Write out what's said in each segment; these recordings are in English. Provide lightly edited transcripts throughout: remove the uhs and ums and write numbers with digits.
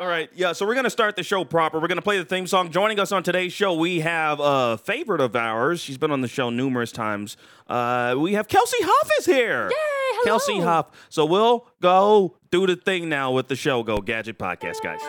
All right, yeah, so we're going to start the show proper. We're going to play the theme song. Joining us on today's show, we have a favorite of ours. She's been on the show numerous times. We have Kelsey Huff is here. Yay, hello. Kelsey Huff. So we'll go do the thing now with the show Go Gadget Podcast, guys.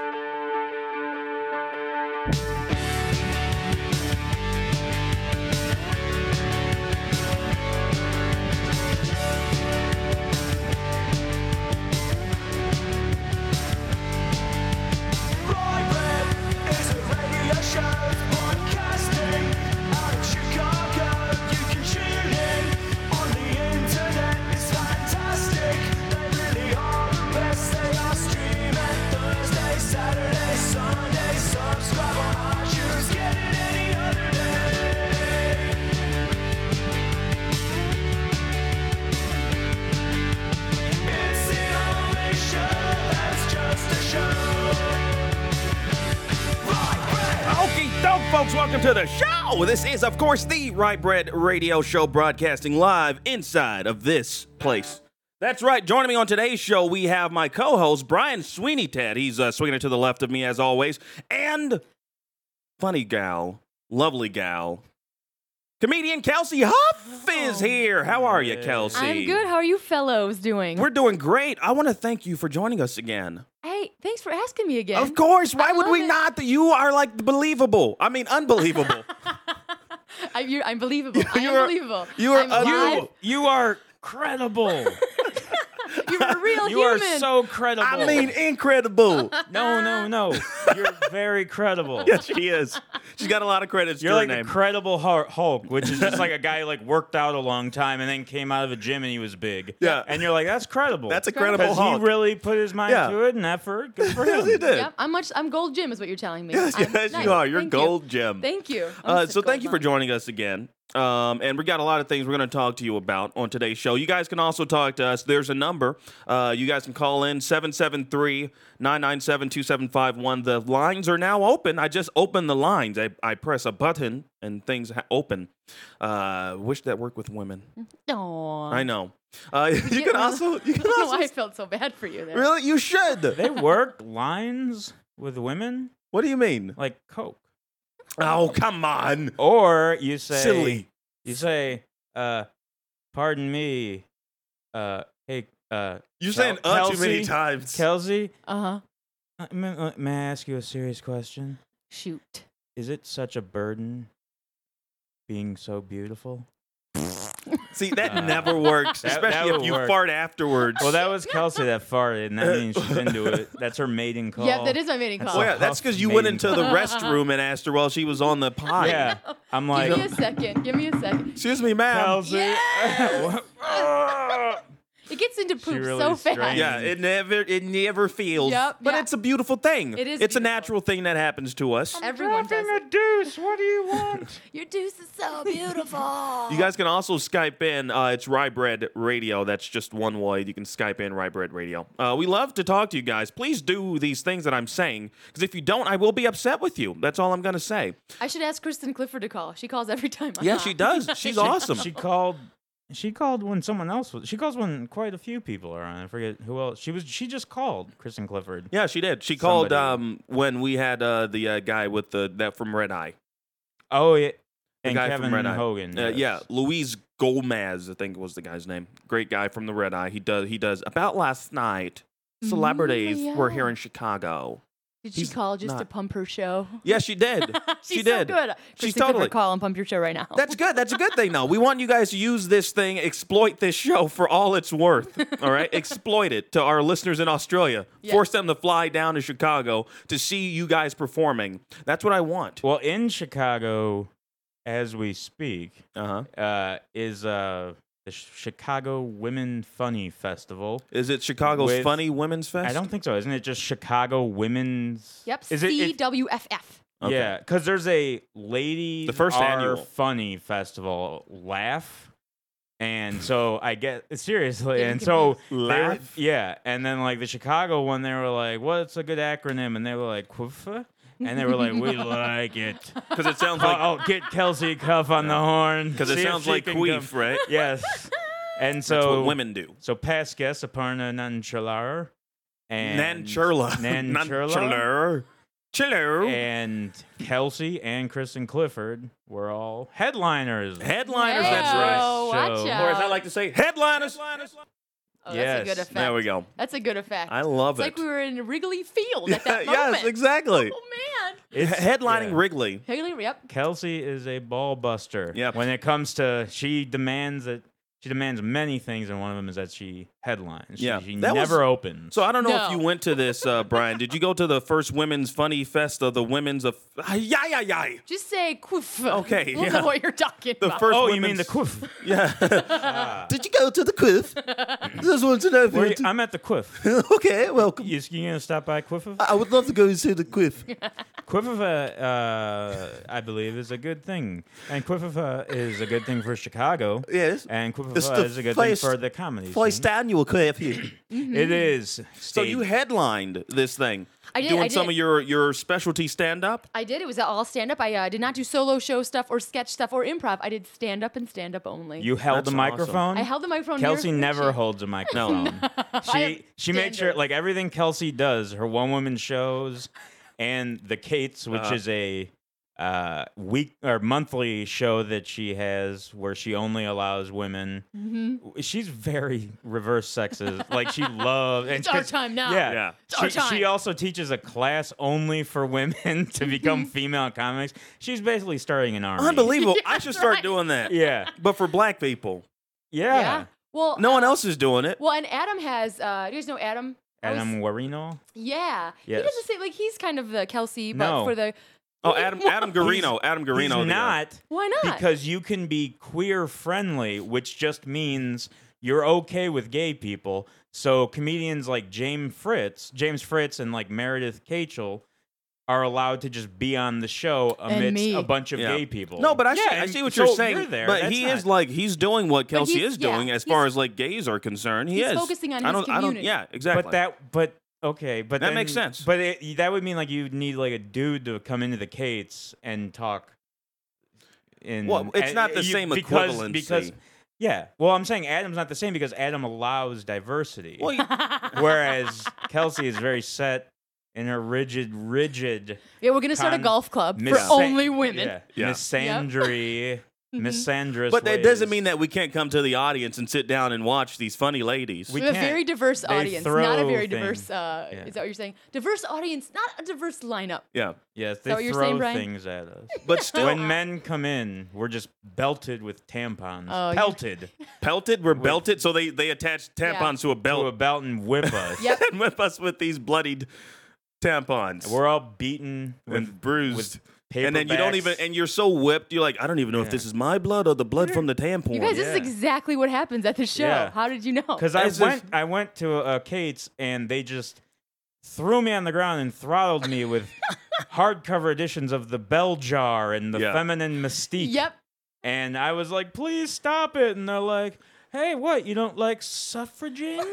Folks, welcome to the show. This is, of course, the Rye Bread Radio Show broadcasting live inside of this place. That's right. Joining me on today's show, we have my co-host, Brian Sweeney Ted. He's swinging it to the left of me, as always. And funny gal, lovely gal, comedian Kelsey Huff is here. How are you, Kelsey? I'm good. How are you fellows doing? We're doing great. I want to thank you for joining us again. Hey, thanks for asking me again. Of course. Why would love we it. not? You are like believable. I mean, unbelievable. I'm believable. I You am are- believable. you are I'm alive. You are credible. You're a real You are human. so credible. I mean, incredible. no. You're very credible. Yes, she is. She's got a lot of credits to You're her like name. the Credible Hulk, which is just like a guy who like worked out a long time and then came out of a gym and he was big. Yeah. And you're like, that's credible. That's a credible Because he Hulk. really put his mind Yeah. to it and effort. Good for Yes, him. he did. Yep, I'm Gold Jim is what you're telling me. Yes, I'm yes, nice. you are. You're Thank gold gem. Thank you. So thank you for joining us again. And we got a lot of things we're going to talk to you about on today's show. You guys can also talk to us. There's a number. You guys can call in 773-997-2751. The lines are now open. I just opened the lines. I press a button and things open. Wish that worked with women. Aww. I know. You can also. You can I don't know why I also. felt so bad for you there. Really, you should. They work lines with women What do you mean? like Coke. Oh, come on. Or you say, Silly. You say, pardon me, hey, You're saying too many Kelsey? times. Kelsey, Uh-huh. may I ask you a serious question? Shoot. Is it such a burden being so beautiful? See, that never works, that especially if would you work. fart afterwards. Well, that was Kelsey that farted, and that means she's into it. That's her mating call. Yeah, that is my mating call. Oh, yeah, that's because you went into the Maiden restroom and asked her while she was on the pod. Yeah, I'm Give like, me a second. Give me a second. Excuse me, ma'am. Kelsey. It gets into poop really so fast. strained. Yeah, it never feels. Yep, but yeah. it's a beautiful thing. It is It's a beautiful. natural thing that happens to us. Everyone does it. deuce. What do you want? Your deuce is so beautiful. You guys can also Skype in. It's Rye Bread Radio. That's just one way. You can Skype in Rye Bread Radio. We love to talk to you guys. Please do these things that I'm saying, because if you don't, I will be upset with you. That's all I'm going to say. I should ask Kristen Clifford to call. She calls every time. Yeah, she does. She's awesome. She called. She called when someone else was. She calls when quite a few people are on. I forget who else. She just called Kristen Clifford. Yeah, she did. She called Somebody. when we had the guy with that from Red Eye. Oh yeah, The and guy Kevin from Red Eye. Hogan. yes. Yeah, Luis Gomez, I think was the guy's name. Great guy from the Red Eye. He does About Last Night. Celebrities were here in Chicago. Did she He's call just to not. pump her show? Yeah, she did. She's she so did. good. She's Kristen Clifford, totally. call and pump your show right now. That's good. That's a good thing, though. We want you guys to use this thing, exploit this show for all it's worth. All right, exploit it to our listeners in Australia. Yeah. Force them to fly down to Chicago to see you guys performing. That's what I want. Well, in Chicago, as we speak, is the Chicago Women Funny Festival. Is it Chicago's With- Funny Women's Fest? I don't think so. Isn't it just Chicago Women's? Yep. Is it? CWFF. Okay. Yeah, because there's a Ladies The first Are annual. Funny Festival, Laugh. And so I get seriously, Getting and so they were- Laugh? yeah, and then like the Chicago one, they were like, "What's a good acronym?" And they were like, "Quuffa," and they were like, "We like it." Because it sounds like Oh, get Kelsey Cuff on the horn. because it See if sounds she like can queef, come- right? Yes, and That's so what women do. So past guest Aparna Nanchalar and Nanchurla. Chiller. and Kelsey and Kristen Clifford were all headliners. Headliners, that's right. Hey-o, watch So- out. Or as I like to say, headliners. Oh, that's a good Yes. effect. There we go. That's a good effect. I love it's it. like we were in Wrigley Field at that moment. Yes, exactly. Oh, man. Headlining yeah. Wrigley. Wrigley, yep. Kelsey is a ball buster. Yep. When it comes to, she demands many things, and one of them is that she headlines. Yeah. She That never was- opens. So I don't know No. if you went to this, Brian. Did you go to the first Women's Funny Fest of the Women's of... Yay. Just say quiff. Okay, We'll yeah. know what you're talking The about. first oh, you women's... mean the quiff? Yeah. Did you go to the quiff? Just want to know if you... I'm at the quiff. Okay, welcome. You gonna stop by Quiff? I would love to go and see the quiff. Quiff, I believe, is a good thing. And Quiff is a good thing for Chicago. Yes. And Quiff It's the is a good thing first- for the comedy First scene. annual quiff here. It is. So you headlined this thing. I did, Doing I some did. of your specialty stand-up? I did. It was all stand up. I did not do solo show stuff or sketch stuff or improv. I did stand up and stand up only. You held That's the awesome. microphone? I held the microphone. Kelsey here. never holds a microphone. She made sure, standards. like, everything Kelsey does, her one-woman shows and the Kates, which is a week or monthly show that she has where she only allows women. Mm-hmm. She's very reverse sexist. Like, she loves... It's our time now. Yeah. Yeah. It's our time. She also teaches a class only for women to become female comics. She's basically starting an army. Unbelievable. Yeah, I should start right. doing that. Yeah. But for black people. Yeah. Yeah. Well, No one else is doing it. Well, and Adam has. Do you guys know Adam? Adam Guarino? Yeah. Yes. He does the same. Like he's kind of the Kelsey, but No. for the. Oh, Adam Garino. Adam Garino. He's the- not. Why not? Because you can be queer friendly, which just means you're okay with gay people. So comedians like James Fritz, and like Meredith Cachel are allowed to just be on the show amidst me. a bunch of Yeah. gay people. No, but I Yeah, see what so you're saying. You're there. But That's he not- is like he's doing what Kelsey he's- is doing yeah, as far he's- as like gays are concerned. He he's is focusing on I his don't, community. yeah, exactly. Okay, but That then- makes sense. But that would mean like you need like a dude to come into the Kates and talk. Well, it's not the same equivalency. Because yeah, well, I'm saying Adam's not the same because Adam allows diversity, well, whereas Kelsey is very set in her rigid. Yeah, we're gonna start a Con- golf club for Missa- only women. Yeah, Yeah. misandry, misandrous. but that ways. doesn't mean that we can't come to the audience and sit down and watch these funny ladies. We We have a can't. very diverse They audience, not a throw very things. diverse. Is that what you're saying? Diverse audience, not a diverse lineup. Yeah, Yes, that they what you're throw saying, Brian? things at us. but still When men come in, we're just belted with tampons. Oh, you- Pelted pelted. We're belted, so they attach tampons to a to a belt belt and whip us. Yep. and whip us with these bloodied tampons. We're all beaten and bruised. with And then you don't paperbacks. even, and you're so whipped, you're like, I don't even know if Yeah. this is my blood or the blood from the tampon. You guys, this is Yeah. exactly what happens at the show. Yeah. How did you know? Because As if- I went to Kate's and they just threw me on the ground and throttled me with hardcover editions of The Bell Jar and The Yeah. Feminine Mystique. Yep. And I was like, please stop it. And they're like, hey, what? You don't like suffraging?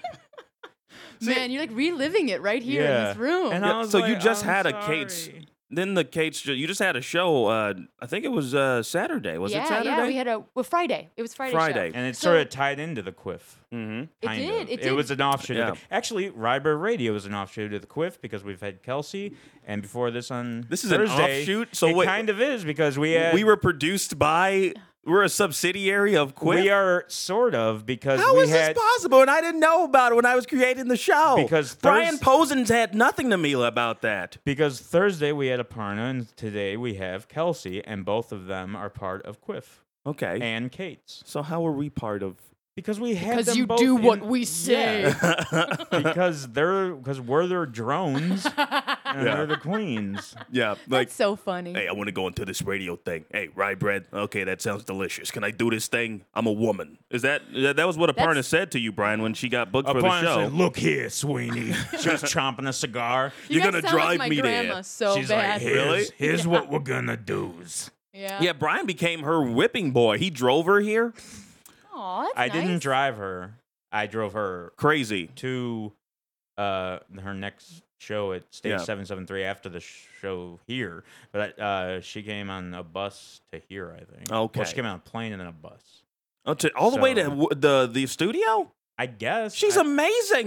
Man, you're like reliving it right here in Yeah. this room. And Yeah, I was so like, you just I'm had a sorry. Kate's. Then the Kate's, you just had a show. I think it was Saturday. Was it Saturday? Yeah, we had Friday. It was Friday. Friday. Show. And it So- sort of tied into the Quiff. Mm-hmm. It Kind did, of. it did. was an offshoot. Yeah. Of the, actually, Rybird Radio is an offshoot of the Quiff because we've had Kelsey, and before this on This is an Thursday, offshoot? So it wait- kind of is because we had We were produced by. We're a subsidiary of Quiff. we are sort of because How we is had this possible? And I didn't know about it when I was creating the show. Because Brian Posens had nothing to me about that. because Thursday we had Aparna and today we have Kelsey, and both of them are part of Quiff Okay. and Kate's So how are we part of? because we had Because them you both do in- what we say. Yeah. because we're their drones and Yeah. they're the queens. Yeah, like. That's so funny. Hey, I want to go into this radio thing. Hey, rye bread. Okay, that sounds delicious. Can I do this thing? I'm a woman. Is that was what Aparna That's- said to you, Brian, when she got booked for the Aparna show? said, "Look here, Sweeney." She was chomping a cigar. You You're guys gonna sound like drive my me there. grandma so She's bad. like, Really? Here's what we're gonna do. Yeah. Yeah, Brian became her whipping boy. He drove her here. Aw, that's I didn't nice. drive her. I drove her Crazy. to her next show at Stage Yeah. 773 after the show here. But she came on a bus to here, I think. Okay. Well, she came on a plane and then a bus. Oh, all the way to So- the studio. I guess. She's I, amazing.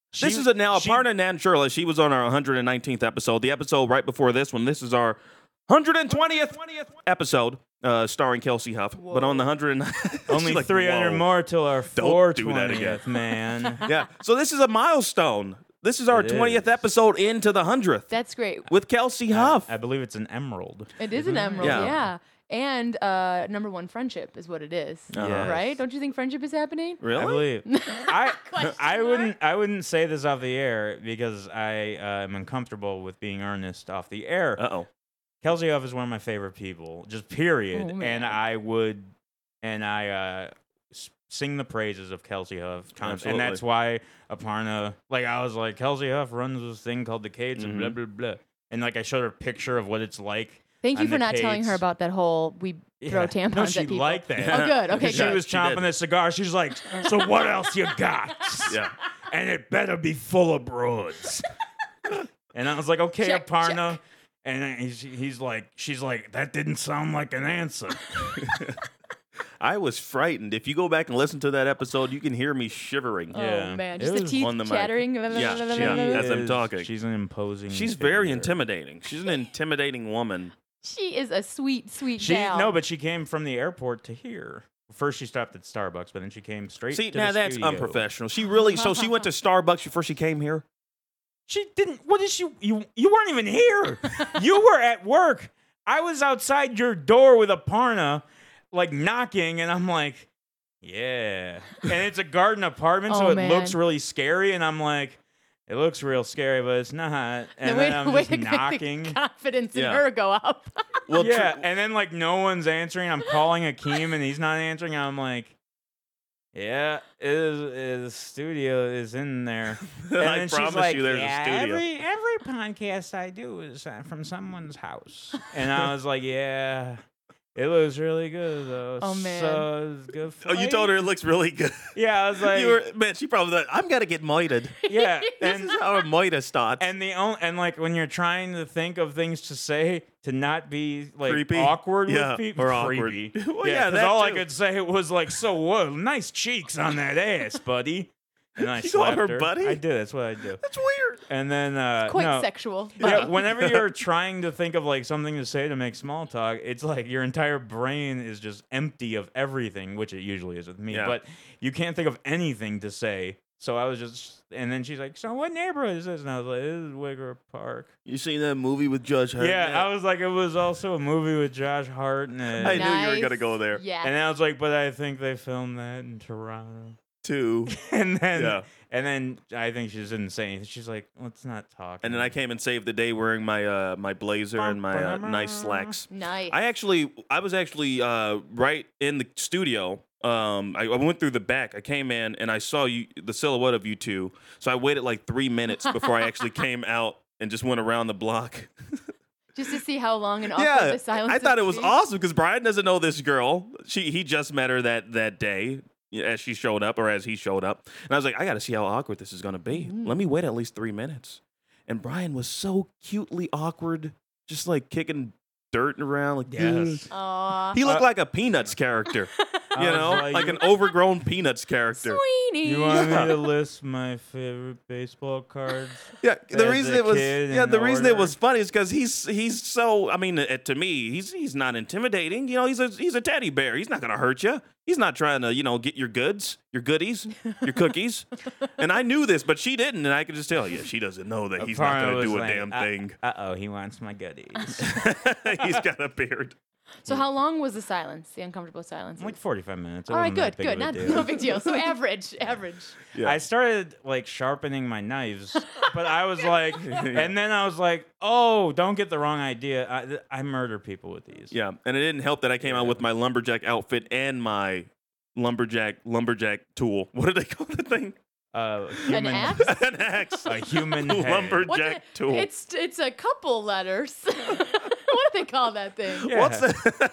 This is Aparna Nancherla. She was on our 119th episode. The episode right before this one. This is our 120th episode, starring Kelsey Huff. Whoa. But on the 100, Only like, 300 whoa. more till our Don't do that 420th, man. Yeah. So this is a milestone. This is our It 20th is. episode into the 100th That's great. with Kelsey Huff. I believe it's an emerald. It is an emerald, Yeah. yeah. And number one, friendship is what it is, Yes. right? Don't you think friendship is happening? Really? I believe. I mark? wouldn't say this off the air because I am uncomfortable with being earnest off the air. Uh-oh. Kelsey Huff is one of my favorite people, just period. Oh, man. And I sing the praises of Kelsey Huff. Absolutely. And that's why Aparna, I was like, Kelsey Huff runs this thing called the Cates and blah, blah, blah. And I showed her a picture of what it's like. Thank you on for the not telling her Cates. about that whole we throw tampons No, at she people. liked that. Oh, good. Okay, She good. was She chomping did. a cigar. She's like, so what else you got? Yeah. And it better be full of broads. And I was like, okay, Check, Aparna. check. And she's like, that didn't sound like an answer. I was frightened. If you go back and listen to that episode, you can hear me shivering. Yeah. Oh, man. It Just the was teeth on the mic. chattering. Yeah, as I'm talking. She's an imposing. She's very figure. intimidating. She's an intimidating woman. She is a sweet, sweet gal. No, but she came from the airport to here. First, she stopped at Starbucks, but then she came straight See, to now the that's studio. unprofessional. She really, so she went to Starbucks before she came here? She didn't. What is she? You weren't even here. You were at work. I was outside your door with Aparna, knocking, and I'm like, yeah. And it's a garden apartment, so Oh, it man. looks really scary. And I'm like, it looks real scary, but it's not. And then I'm just to make knocking. the confidence in Yeah. her go up. Well, Yeah, and then no one's answering. I'm calling Akeem, and he's not answering. I'm like, yeah, the studio is in there. And I then promise she's like, you there's a studio. Every podcast I do is from someone's house. And I was like, yeah, it looks really good though. Oh, man. So it's good. Oh, you told her it looks really good. Yeah, I was like, Man, she probably thought, I'm going to get moited. yeah, This is how a moita starts. And when you're trying to think of things to say to not be Creepy? awkward Yeah, with people, or awkward. creepy. Well, yeah, 'cause that all I too. could say was so whoa, nice cheeks on that ass, buddy. And I You called slapped her buddy? I did. That's what I do. That's weird. And then Quite no, sexual. yeah, whenever you're trying to think of something to say to make small talk, it's your entire brain is just empty of everything, which it usually is with me. Yeah. But you can't think of anything to say. So I was just, and then she's like, "So what neighborhood is this?" And I was like, "This is Wigger Park." You seen that movie with Judge Hurt? Yeah, I was like, it was also a movie with Josh Hartnett. I knew you were Nice. going to go there, Yeah. And I was like, but I think they filmed that in Toronto. too. And then, Yeah. and then I think she just didn't say anything. She's like, let's not talk. And then I came and saved the day wearing my my blazer and my nice slacks. Nice. I was actually right in the studio. I went through the back. I came in and I saw the silhouette of you two. So I waited 3 minutes before I actually came out and just went around the block. Just to see how long and awkward Yeah, the silence I thought would it was be. awesome because Brian doesn't know this girl. He just met her that day as she showed up or as he showed up. And I was like, I got to see how awkward this is going to be. Let me wait at least 3 minutes. And Brian was so cutely awkward, just kicking dirt around. Yes. Aw. He looked like a Peanuts character, I was like an overgrown Peanuts character. Sweeney. You want me to list my favorite baseball cards? Yeah, the As reason a it was kid yeah in the reason it order? was funny is because he's so to me he's not intimidating. He's a teddy bear. He's not gonna hurt you. He's not trying to get your goodies, your cookies. And I knew this, but she didn't, and I could just tell you she doesn't know that he's not Aparna gonna was do a like, damn thing. Uh-oh, he wants my goodies. He's got a beard. So how long was the silence? The uncomfortable silence? 45 minutes. It All right, wasn't that good, big good. of a Not deal. no big deal. So average. Yeah. I started sharpening my knives, but I was like, and then I was like, oh, don't get the wrong idea. I murder people with these. Yeah, and it didn't help that I came out with my lumberjack outfit and my lumberjack tool. What did they call the thing? Human, axe? An axe. a human head. Lumberjack What's it? tool. It's a couple letters. What do they call that thing? Yeah. What's that?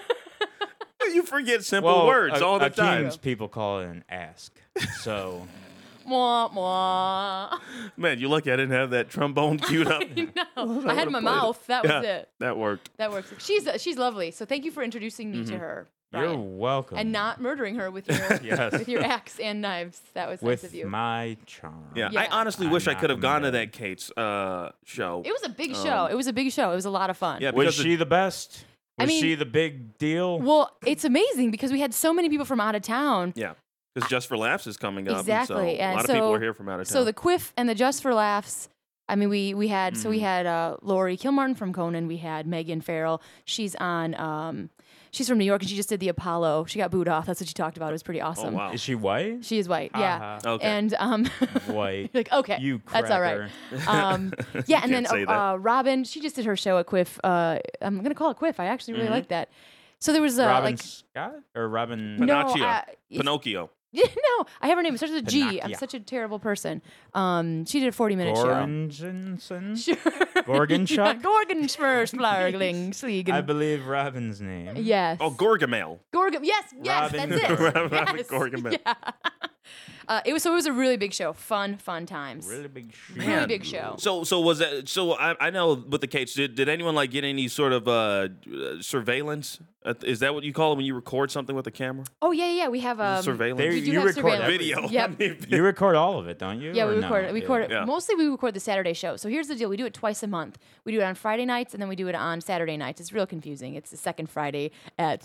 You forget simple Well, words all the time. Akeem's people call it an ask. So Mwah, mwah. Man, you lucky I didn't have that trombone queued up. No, I had in my mouth. That was Yeah, it. that worked. That works. She's lovely. So thank you for introducing me to her. You're Brian. welcome. And not murdering her with your Yes. with your axe and knives. That was nice of With you. my charm. Yeah, Yeah. I honestly I'm wish I not could have gone to gonna- that Kate's show. It was a big show. It was a big show. It was a lot of fun. Yeah, Was because she the best? I Was mean- she the big deal? Well, it's amazing because we had so many people from out of town. yeah, because Just for Laughs is coming up. Exactly, And so a and lot of people so- are here from out of town. So the Quiff and the Just for Laughs. I mean, we had Mm-hmm. so we had Lori Kilmartin from Conan. We had Megan Farrell. She's on. She's from New York and she just did the Apollo. She got booed off. That's what she talked about. It was pretty oh awesome. wow. Is she white? She is white. Yeah. Uh-huh. Okay. And White. like okay, You that's all right. cracker. Yeah, and then Can't say that. Robin, she just did her show at Quiff. I'm gonna call it Quiff. I actually really like that. So there was Robin like Scott or Robin? No, Pinocchio. it's- Pinocchio. no, I have her name. It starts with a G. I'm Pinocchio. such a terrible person. She did a 40-minute show. Gorangensen? Sure. Gorgonshuk? Gorgonsmerschlargling, Sliegen. I believe Robin's name. Yes. Oh, Gorgamel. Yes, Robin- that's it. Robin Yes. Gorgamel. Yeah. It was a really big show. Fun times. Really big shit. Really Man. big show. So was that? So I know with the Kates, did anyone like get any sort of surveillance? Is that what you call it when you record something with a camera? Oh yeah. We have Surveillance. There- we do you have record surveillance. Video. Yep. I mean, You record all of it, don't you? Yeah, we Or record no? it. We record it. Yeah. Mostly we record the Saturday show. So here's the deal. We do it twice a month. We do it on Friday nights and then we do it on Saturday nights. It's real confusing. It's the second Friday at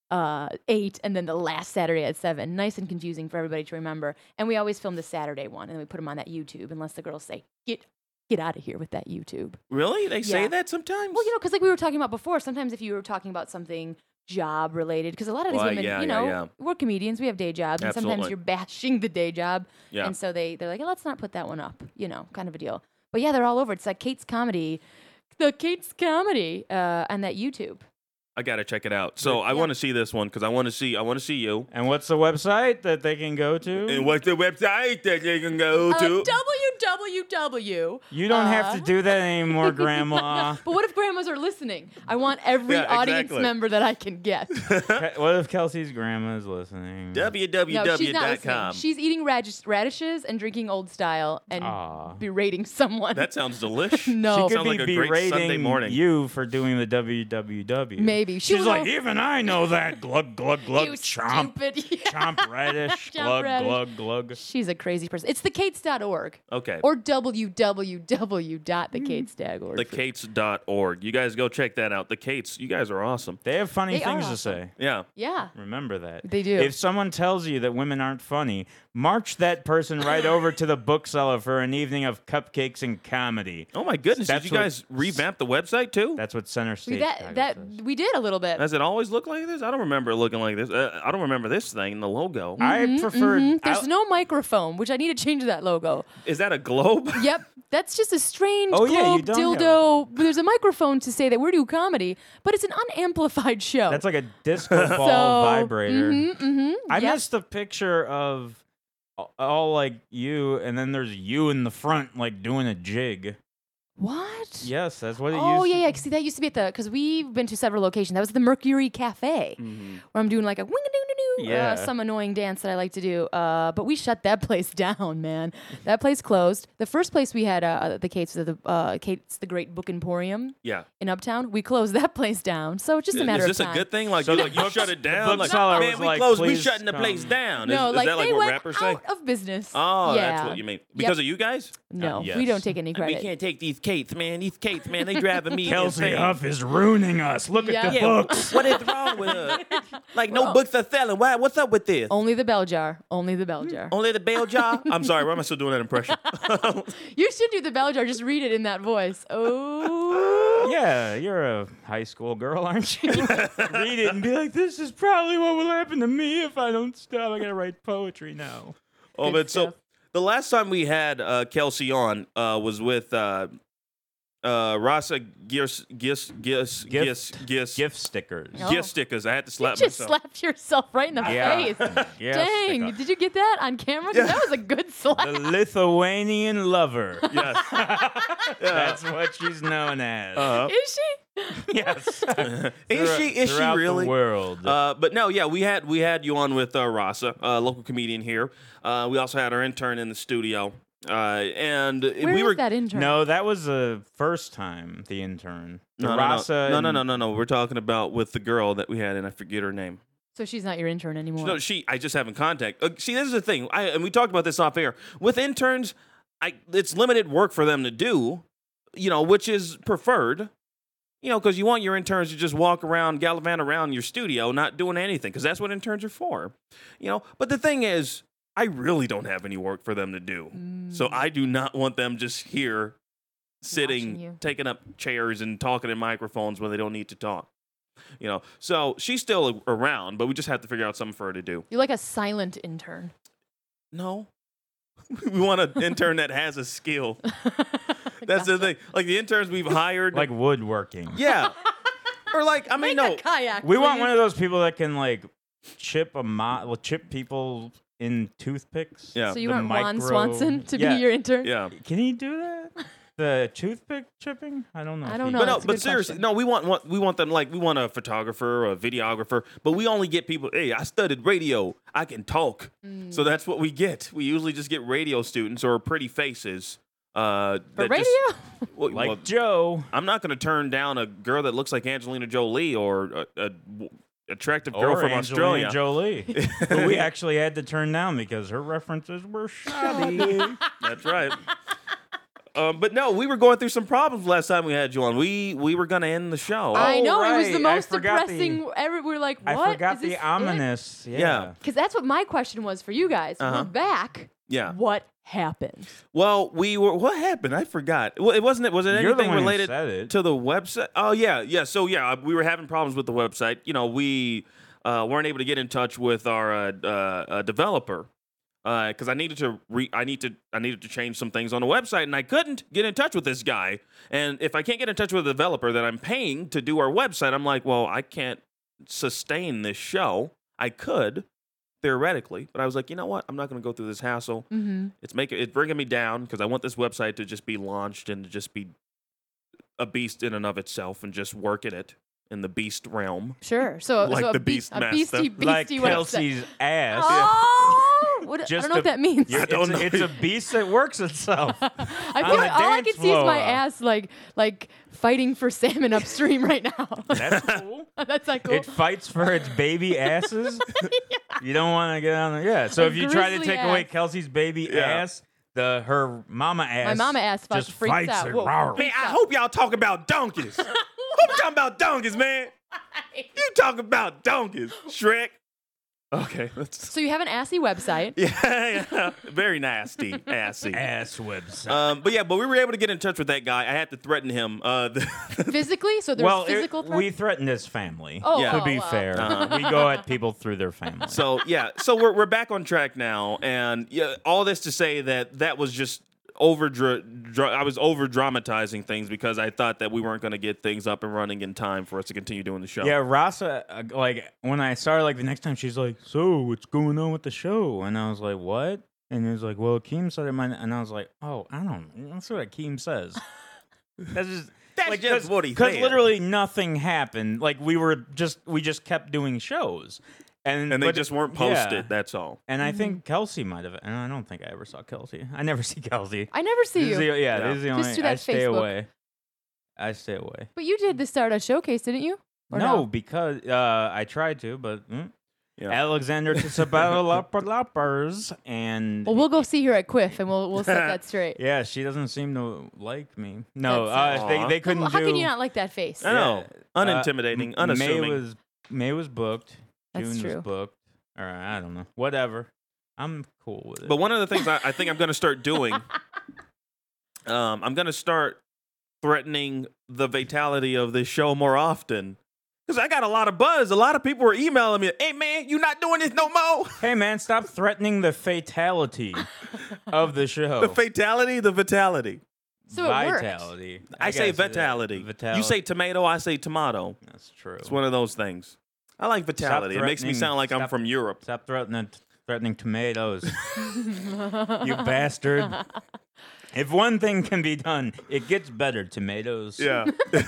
8 and then the last Saturday at 7. Nice and confusing for everybody to remember. And we always film the Saturday one and then we put them on that YouTube unless the girls say, get out of here with that YouTube. Really? They say Yeah. that sometimes? Well, because like we were talking about before, sometimes if you were talking about something job related, because a lot of these Well, women, yeah, you yeah, know, yeah. we're comedians, we have day jobs, and sometimes Absolutely. you're bashing the day job, Yeah. and so they're like, let's not put that one up, kind of a deal. But yeah, they're all over. It's like Kate's Comedy, on that YouTube. I gotta check it out. So I want to see this one because I want to see you. And what's the website that they can go to? And what's the website that they can go to? www. You don't have to do that anymore, Grandma. But what if grandmas are listening? I want every Yeah, audience exactly. member that I can get. What if Kelsey's grandma is listening? No, she's not listening. www.com. She's eating radishes and drinking Old Style and Aw. berating someone. That sounds delicious. No. She Sounds could like be a great Sunday berating morning. you for doing the www. Maybe. She She's will like, know- even I know that. Glug, glug, glug. You Chomp. stupid. Yeah. Chomp radish. Chomp glug, radish. glug, glug. She's a crazy person. It's thekates.org Okay. or www.thekates.org. Thekates.org. You guys go check that out. The Kates, you guys are awesome. They have funny They are things to awesome. say. Yeah. Yeah. Remember that. They do. If someone tells you that women aren't funny, march that person right over to the bookseller for an evening of cupcakes and comedy. Oh my goodness! That's Did you what- guys revamp the website too? That's what Center Stage that Title says. we did a little bit. Does it always look like this? I don't remember it looking like this. I don't remember this thing, the logo. I preferred. There's no microphone, which I need to change that logo. Is that a globe? Yep, that's just a strange Oh, yeah, you globe don't dildo. But there's a microphone to say that we're doing comedy, but it's an unamplified show. That's like a disco ball So, vibrator. I yep. missed the picture of all like you, and then there's you in the front, like doing a jig. What? Yes, that's what it Oh used. yeah. See, that used to be at the because we've been to several locations. That was the Mercury Cafe, where I'm doing like a wing a doo Yeah. some annoying dance that I like to do. But we shut that place down, man. That place closed. The first place we had the Kate's, Kate's the Great Book Emporium Yeah. in Uptown. We closed that place down. So it's just a matter Is this of time. a good thing? Like, So you, the like, you shut it down? Like, bookseller man, was we like, closed. We "Please shutting the place come." down. No, is like that like they what went rappers say? out of business. Oh, yeah. that's what you mean. Because of you guys? No, Yes. we don't take any credit. We can't take these Kates, man. These Kates, man, they driving me Kelsey insane. Huff is ruining us. Look Yeah. at the Yeah, books. what is wrong with us? Like, no books are selling. Why? What's up with this? Only the bell jar. Only the bell jar. Only the bell jar? I'm sorry, why am I still doing that impression? You should do the bell jar. Just read it in that voice. Oh. Yeah, you're a high school girl, aren't you? Read it and be like, this is probably what will happen to me if I don't stop. I gotta write poetry now. Oh, Good but so stuff. the last time we had Kelsey on was with Rasa Gift stickers. Oh. gift stickers. I had to You slap just myself. slapped yourself right in the face. Yeah, Dang. sticker. Did you get that on camera? 'Cause that was a good slap. The Lithuanian lover. Yes. That's what she's known as. Is she? Yes. Is she Throughout really? The world. But no, yeah, we had you on with Rasa, a local comedian here. We also had our intern in the studio, and Where we is were that intern? no, that was the first time, the intern. The no, Rasa. no. We're talking about with the girl that we had, and I forget her name. So she's not your intern anymore. No, I just have in contact. See, this is the thing. And we talked about this off air. With interns, it's limited work for them to do, which is preferred, because you want your interns to just walk around, gallivant around your studio, not doing anything, because that's what interns are for, But the thing is, I really don't have any work for them to do. So I do not want them just here sitting, taking up chairs and talking in microphones when they don't need to talk. So she's still around, but we just have to figure out something for her to do. You're like a silent intern. No. We want an intern that has a skill. That's the thing. Like the interns we've hired. Like woodworking. Yeah. Or no. Kayak, we want one of those people that can chip people in toothpicks. Yeah. So you want Ron Swanson to be your intern? Yeah. Can he do that? The toothpick chipping? I don't know. I don't know. But seriously, question. no. We want them we want a photographer, a videographer, but we only get people. Hey, I studied radio. I can talk. So that's what we get. We usually just get radio students or pretty faces. For radio? Joe. I'm not going to turn down a girl that looks like Angelina Jolie or a attractive girl from Angelina Australia. Jolie, who we actually had to turn down because her references were shoddy. That's right. But no, we were going through some problems last time we had you on. We were going to end the show. I know. right. It was the I most forgot depressing. We were like, what? I forgot Is this the it? ominous. Yeah. Because that's what my question was for you guys. Uh-huh. We're back. Yeah. What happened? Well, what happened? I forgot. Well, was it You're the anything one who related said it. to the website? Oh, yeah. Yeah. So, we were having problems with the website. We weren't able to get in touch with our developer. Because I needed to change some things on the website, and I couldn't get in touch with this guy. And if I can't get in touch with a developer that I'm paying to do our website, I'm like, well, I can't sustain this show. I could theoretically, but I was like, you know what? I'm not going to go through this hassle. Mm-hmm. It's bringing me down because I want this website to just be launched and to just be a beast in and of itself and just work in it in the beast realm. Sure. So Like so the a beast Beastmaster. beastie Like website. Kelsey's ass. Oh, I Just don't know what that means. I don't know. It's a beast that works itself. I on feel the like all I dance can see is my floor. ass like fighting for salmon upstream right now. That's cool. That's not cool. It fights for its baby asses. You don't want to get on there. Yeah. So A if you try to grizzly take away ass. Kelsey's baby Yeah. ass, her mama ass. My mama ass just freaks fights out. it. Whoa. Rawr. Man, I hope y'all talk about donkeys. I'm talking about donkeys, man. You talking about donkeys, Shrek. Okay. So you have an assy website. Yeah. Very nasty, assy. Ass website. But we were able to get in touch with that guy. I had to threaten him. Physically? So there's physical threats? we threaten his family. Oh, Yeah. To be well. fair, we go at people through their family. So we're back on track now, and all this to say that was just I was over dramatizing things because I thought that we weren't going to get things up and running in time for us to continue doing the show. Yeah, Rasa, when I started, the next time, she's like, so, what's going on with the show? And I was like, what? And he was like, well, Akeem said it might, and I was like, oh, I don't, that's what Akeem says. That's just, just what he Because said. literally nothing happened. We just kept doing shows. And they just weren't posted, that's all. And I think Kelsey might have, and I don't think I ever saw Kelsey. I never see Kelsey. I never see This is you. the, yeah, this is the Just only, to that I stay Facebook. away. I stay away. But you did the Stardust Showcase, didn't you? Or No, because I tried to, but Yeah. Alexander Tsabalappers and Well, we'll go see her at Quiff, and we'll set that straight. yeah, she doesn't seem to like me. No, That's sad. they couldn't Well, how do. can you not like that face? I know. Yeah. Unintimidating, unassuming. May was booked. That's June true. was booked. Or I don't know. Whatever. I'm cool with it. But one of the things I think I'm going to start doing, I'm going to start threatening the fatality of this show more often. Because I got a lot of buzz. A lot of people were emailing me, hey, man, you not doing this no more? Hey, man, stop threatening the fatality of the show. The fatality. So it worked. Vitality. I say guess vitality. Vitality. You say tomato, I say tomato. That's true. It's one of those things. I like vitality. It makes me threatening- sound like I'm stop- from Europe. Stop threatening tomatoes. You bastard. If one thing can be done, it gets better. Tomatoes. Yeah.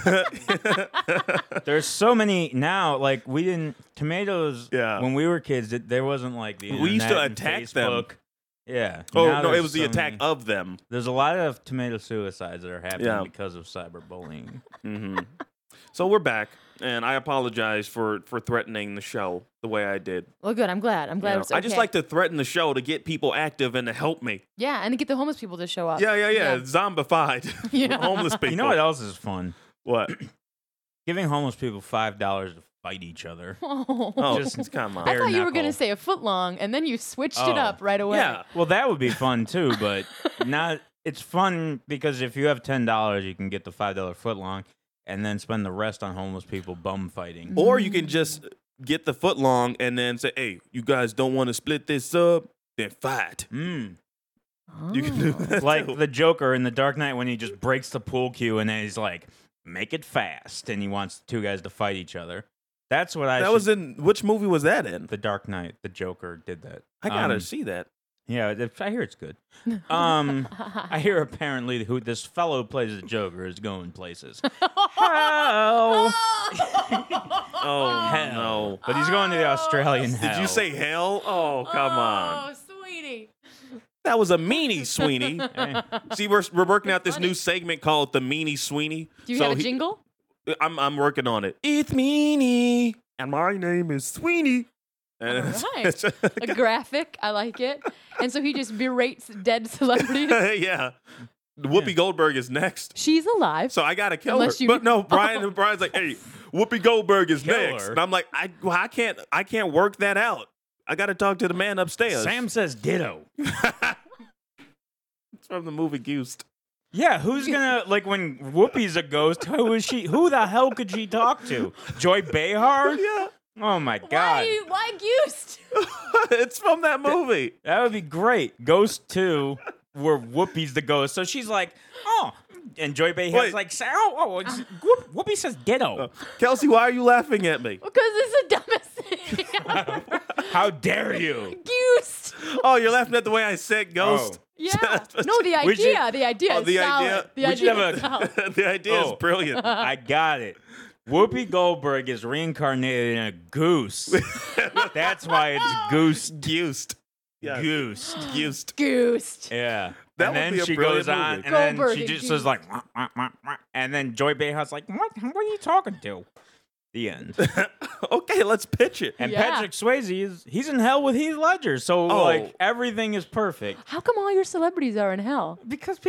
There's so many now. We didn't tomatoes. Yeah. When we were kids, there wasn't the. We used to internet and attack them. Facebook. Yeah. Oh, Now no, it there's was the so attack many- of them. There's a lot of tomato suicides that are happening Yeah. because of cyberbullying. Hmm So we're back, and I apologize for threatening the show the way I did. Well, good. I'm glad. I'm glad You know, it's okay. I just like to threaten the show to get people active and to help me. Yeah, and to get the homeless people to show up. Yeah. Zombified. Yeah. Homeless people. You know what else is fun? What? Giving homeless people $5 to fight each other. Oh, Just come on. I thought you were going to knuckle. say a foot long, and then you switched it Oh. up right away. Yeah. Well, that would be fun too, but not. It's fun because if you have $10, you can get the $5 footlong, and then spend the rest on homeless people bum fighting. Or you can just get the foot long and then say, hey, you guys don't want to split this up? Then fight. Mm. You can do Oh. that. Like too. the Joker in The Dark Knight when he just breaks the pool cue and then he's like, make it fast, and he wants two guys to fight each other. That's what That was in, which movie was that in? The Dark Knight. The Joker did that. I gotta see that. Yeah, I hear it's good. I hear apparently who this fellow plays the Joker is going places. Hell. Oh, Hell. no. But he's going to the Australian hell. Did you say hell? Oh, come on. Oh, sweetie. That was a meanie, Sweeney. Hey. See, we're working out this Funny. new segment called the Meanie Sweeney. Do you So have a he- jingle? I'm working on it. It's Meanie, and my name is Sweeney. And it's- All right. it's- A graphic. I like it. And so he just berates dead celebrities. yeah. Whoopi Goldberg is next. She's alive. So I gotta kill her. Unless you- But no, Brian's like, hey, Whoopi Goldberg is Kill next. her. And I'm like, I can't work that out. I gotta talk to the man upstairs. Sam says ditto. It's from the movie Goosed. Yeah, who's gonna like when Whoopi's a ghost? Who is she? Who the hell could she talk to? Joy Behar? Yeah. Oh my god, Why Gust? It's from that movie. that would be great. Ghost 2, where Whoopi's the ghost. So she's like, oh, and Joy Behar's Wait. like, Whoopi says ditto. Kelsey, why are you laughing at me? Because it's the dumbest thing ever. How dare you? Gust. Oh, you're laughing at the way I said ghost? Oh. Yeah. No, the We should- idea. The idea Oh, is the solid. idea- The we should idea have is a- solid. The idea is Oh. brilliant. I got it. Whoopi Goldberg is reincarnated in a goose. That's why it's goose. Goosed. Yeah. Goose. Goosed. Gust. Yeah. That and would then be a she brilliant goes on, movie. and then Goldberg she and just Goose. says like, "Wah, wah, wah, wah," and then Joy Behar's like, what are you talking to? The end. Okay, let's pitch it. And Yeah. Patrick Swayze he's in hell with Heath Ledger, so Oh. like everything is perfect How come all your celebrities are in hell? because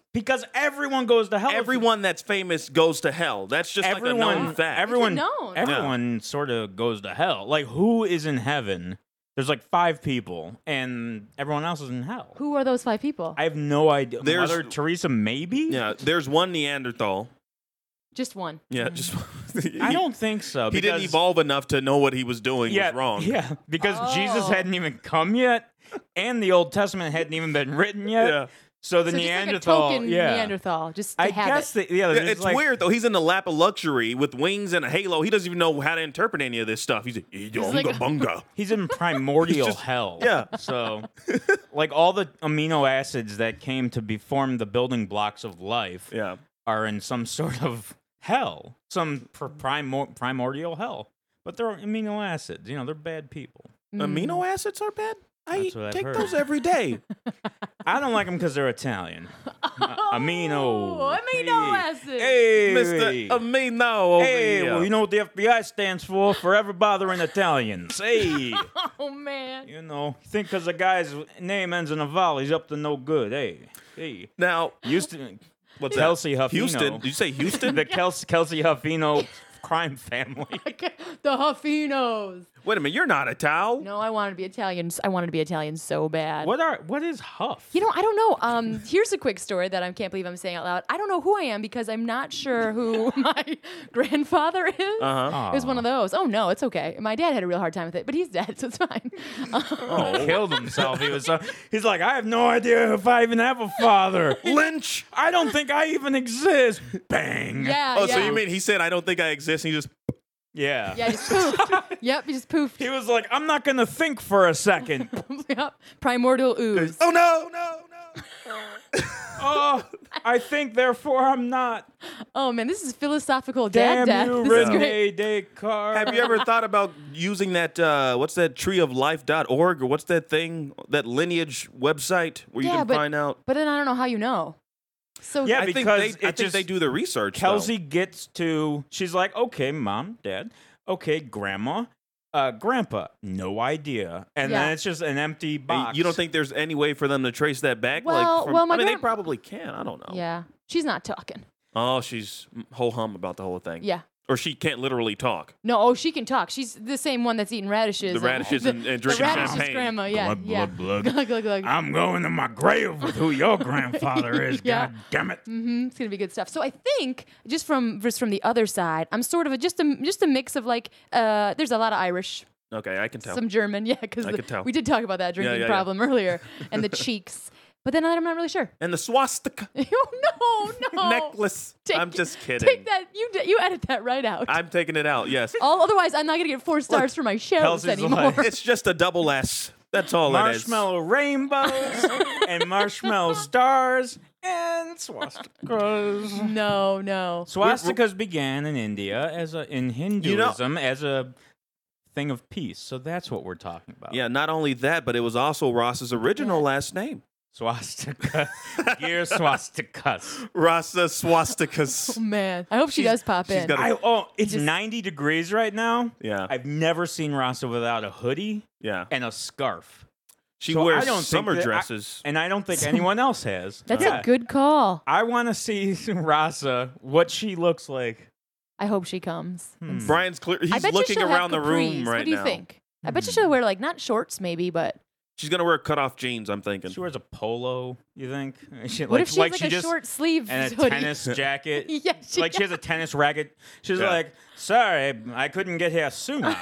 everyone goes to hell. Everyone that's famous goes to hell. That's just like a known fact. Everyone, known. everyone sort of goes to hell. Like who is in heaven? There's like 5 people, and everyone else is in hell. Who are those 5 people? I have no idea. There's- Mother Teresa, maybe. Yeah, there's one Neanderthal. Just one. Yeah, just I don't think so. He didn't because- evolve enough to know what he was doing was wrong. Yeah, because Jesus Oh. hadn't even come yet, and the Old Testament hadn't even been written yet. Yeah. So the So Neanderthal, just like a token yeah. Neanderthal, just to I have guess it. yeah, Yeah, there's it's like, weird though. He's in the lap of luxury with wings and a halo. He doesn't even know how to interpret any of this stuff. He's like, like- "Bunga, bunga." He's in primordial just- hell. yeah. So, like all the amino acids that came to be form the building blocks of life Yeah. are in some sort of hell, some primordial hell. But they're amino acids. You know, they're bad people. Amino acids are bad? That's what I I've take heard. those every day. I don't like them because they're Italian. Amino. Oh, amino acid. Hey, Mr. Amino over Hey, here. well, you know what the FBI stands for? Forever bothering Italians. Hey, Oh man. you know, think because the guy's name ends in a vowel, he's up to no good. Hey. Now, Houston, what's Kelsey that? Huffino. Houston. Did you say Houston? The Kelsey Huffino crime family. The Huffinos. Wait a minute, you're not a towel. No, I wanted to be Italian. I wanted to be Italian so bad. What is Huff? You know, I don't know. Here's a quick story that I can't believe I'm saying out loud. I don't know who I am because I'm not sure who my grandfather is. Uh-huh. It was one of those. Oh no, it's okay. My dad had a real hard time with it, but he's dead, so it's fine. Oh, killed himself. He's like, I have no idea if I even have a father. Lynch. I don't think I even exist. Bang. Yeah. Oh, yeah. so you mean he said, I don't think I exist, and he just, Yeah. Yeah, he just poofed. Yep, he just poofed. He was like, I'm not gonna think for a second. Yep. Primordial ooze. oh, no. Oh, I think, therefore I'm not. Oh man, this is philosophical Damn dad you, This is great. Rene Descartes. Have you ever thought about using that, what's that, treeoflife.org, or what's that thing, that lineage website where you Yeah, can but- find out? But then I don't know how you know. So Yeah, I think because they, I think they do the research. Kelsey gets to, she's like, okay, mom, dad, okay, grandma, grandpa, no idea. And Yeah. then it's just an empty though. box. You don't think there's any way for them to trace that back? Well, from, well, my I mean, they grand- probably can. I don't know. yeah, she's not talking. Oh, she's ho hum about the whole thing. Yeah. Or she can't literally talk. No, oh, she can talk. She's the same one that's eating radishes. The radishes and the drinking radishes champagne. grandma, yeah. yeah. blood. Glug, glug, glug. I'm going to my grave with who your grandfather is. Yeah. God damn it. It's gonna be good stuff. So I think just from the other side, I'm sort of just a mix of like there's a lot of Irish, Okay, I can tell. some German, yeah, because I could tell. we did talk about that drinking yeah. problem earlier, and the cheeks. But then I'm not really sure. And the swastika Oh no, necklace. Take- I'm just kidding. Take that. You edit that right out. I'm taking it out. Yes. Otherwise, I'm not gonna get 4 stars for my shows Kelsey's anymore. like- It's just a double S. That's all it is. Marshmallow rainbows and marshmallow stars and swastikas. No. Swastikas began in India in Hinduism as a thing of peace. So that's what we're talking about. Yeah, not only that, but it was also Ross's original last name. Swastika. Gear swastikas. Rasa Swastikas. Oh man, I hope she does pop she's in. got It's Just- 90 degrees right now. Yeah. I've never seen Rasa without a hoodie Yeah. and a scarf. She So wears I don't think summer that- dresses. And I don't think anyone else has. That's Yeah. a good call. I want to see Rasa, what she looks like. I hope she comes. Brian's clear. I He's bet looking she'll have around the room capris. right What do you now. think? I bet you she'll wear like not shorts maybe, but She's gonna wear cutoff jeans. I'm thinking. She wears a polo, you think? She, what if she has like she a just, short sleeve and a hoodie? tennis jacket? Yeah, She has a tennis racket. She's Yeah. like, sorry, I couldn't get here sooner.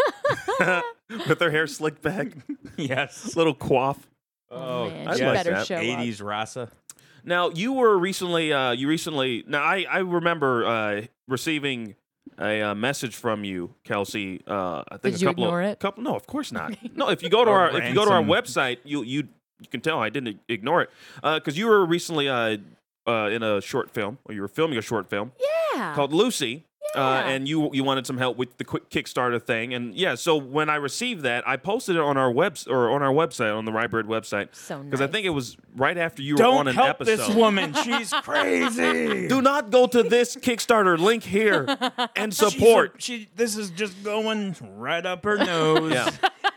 With her hair slicked back, Yes. little coif. Oh, man, I'd she like better that. show up. 80s Rasa. Now you were recently. Now I remember receiving a message from you, Kelsey. I think Did a you couple ignore of it? couple. No, of course not. No, if you go to our website, you can tell I didn't ignore it because you were recently in a short film, or you were filming a short film Yeah. called Lucy. Yeah. And you wanted some help with the quick Kickstarter thing, and yeah. So when I received that, I posted it on our website on the Rye Bread website So because I nice. think it was right after you were on Don't an help episode. this woman. She's crazy. Do not go to this Kickstarter link here and support. This is just going right up her nose. Yeah.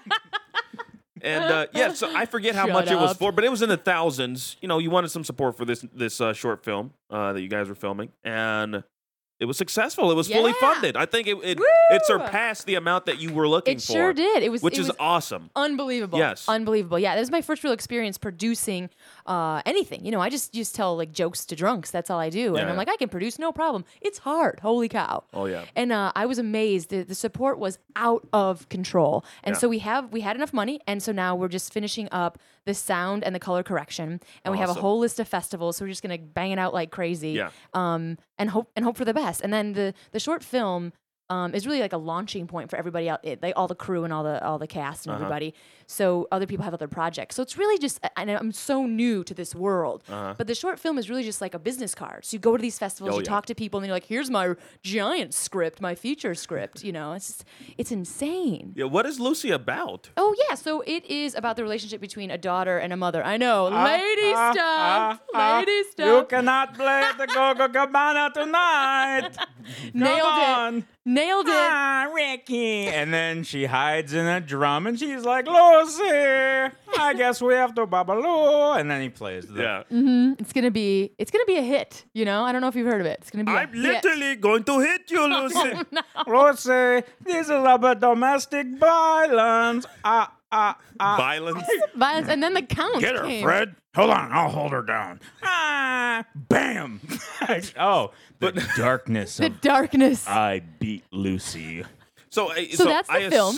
And so I forget how Shut much it was up. for, but it was in the thousands. You know, you wanted some support for this short film that you guys were filming, and it was successful. It was fully Yeah. funded. I think it Woo! surpassed the amount that you were looking It for. sure did. which it is was awesome. unbelievable. Yes. Unbelievable. Yeah, that was my first real experience producing anything. You know, I just tell like jokes to drunks. That's all I do. Yeah, And I'm yeah. like, I can produce no problem. It's hard. Holy cow. Oh, yeah. And I was amazed. The support was out of control. And Yeah. so we had enough money, and so now we're just finishing up the sound and the color correction, and we have a Awesome. whole list of festivals. So we're just gonna bang it out like crazy. Yeah. And hope for the best. And then the short film is really like a launching point for everybody out, like all the crew and all the cast and everybody. So other people have other projects. So it's really just, and I'm so new to this world. But the short film is really just like a business card. So you go to these festivals, Oh, you yeah. talk to people, and you're like, "Here's my giant script, my feature script." You know, it's insane. Yeah. What is Lucy about? Oh yeah, so it is about the relationship between a daughter and a mother. I know, lady stuff, lady You stuff. cannot play at the Gogo Cabana tonight. Nailed it. Ah, Ricky. And then she hides in a drum and she's like, Lucy, I guess we have to babaloo. And then he plays the It's gonna be a hit. You know, I don't know if you've heard of it. It's gonna be. I'm a hit. literally going to hit you, Lucy. Lucy, this is about domestic violence. Violence. Violence, and then the count Get her, came. Fred. Hold on, I'll hold her down. Bam. Oh, the darkness The of darkness. I beat Lucy. So that's the film.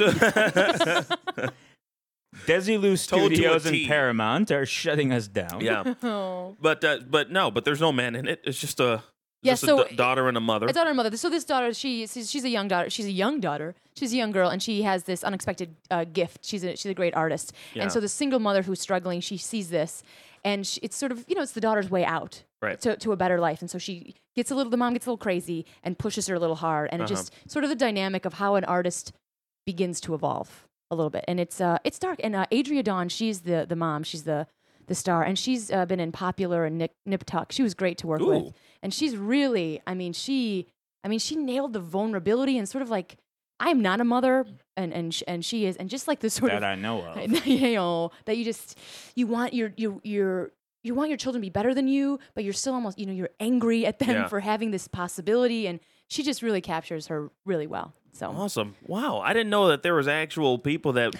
Desilu Told to a Studios and T. Paramount are shutting us down. Yeah. Oh. But there's no man in it. It's just a Yeah, just so a daughter and a mother. A daughter and mother. So this daughter, she's a young daughter. She's a young daughter. She's a young girl, and she has this unexpected gift. She's a great artist. Yeah. And so the single mother who's struggling, she sees this, and it's sort of, it's the daughter's way out Right. to a better life. And so the mom gets a little crazy and pushes her a little hard, and it just sort of the dynamic of how an artist begins to evolve a little bit. And it's dark. And Adria Dawn, she's the mom. She's the the star, and she's been in Popular and Nip Tuck. She was great to work with, and she's really, she nailed the vulnerability and sort of like, I'm not a mother, and she is, and just like the sort that of I know of. That you want your children to be better than you, but you're still almost, you're angry at them for having this possibility, and she just really captures her really well. So awesome! Wow, I didn't know that there was actual people that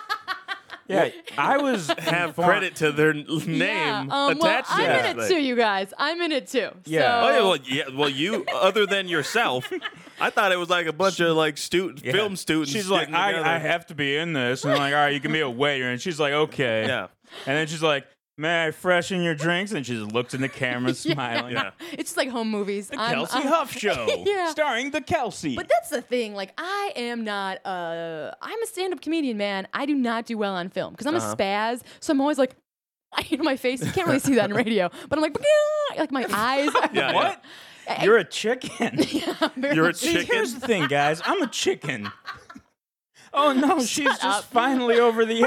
Yeah, I was have credit to their name attached to I'm in it too, you guys. I'm in it too. Yeah. So. Oh, well, you, other than yourself, I thought it was like a bunch of like film students. She's like, I have to be in this. And I'm like, all right, you can be a waiter. And she's like, okay. Yeah. And then she's like, may I freshen your drinks? And she just looks in the camera smiling. Yeah. It's just like home movies. The Kelsey Huff Show. Yeah. Starring the Kelsey. But that's the thing. Like, I am not, I'm a stand-up comedian, man. I do not do well on film because I'm a spaz. So I'm always like, my face, you can't really see that in radio. But I'm like my eyes. Yeah, what? You're a chicken. You're a chicken. Here's the thing, guys. I'm a chicken. Oh no, she's just finally over the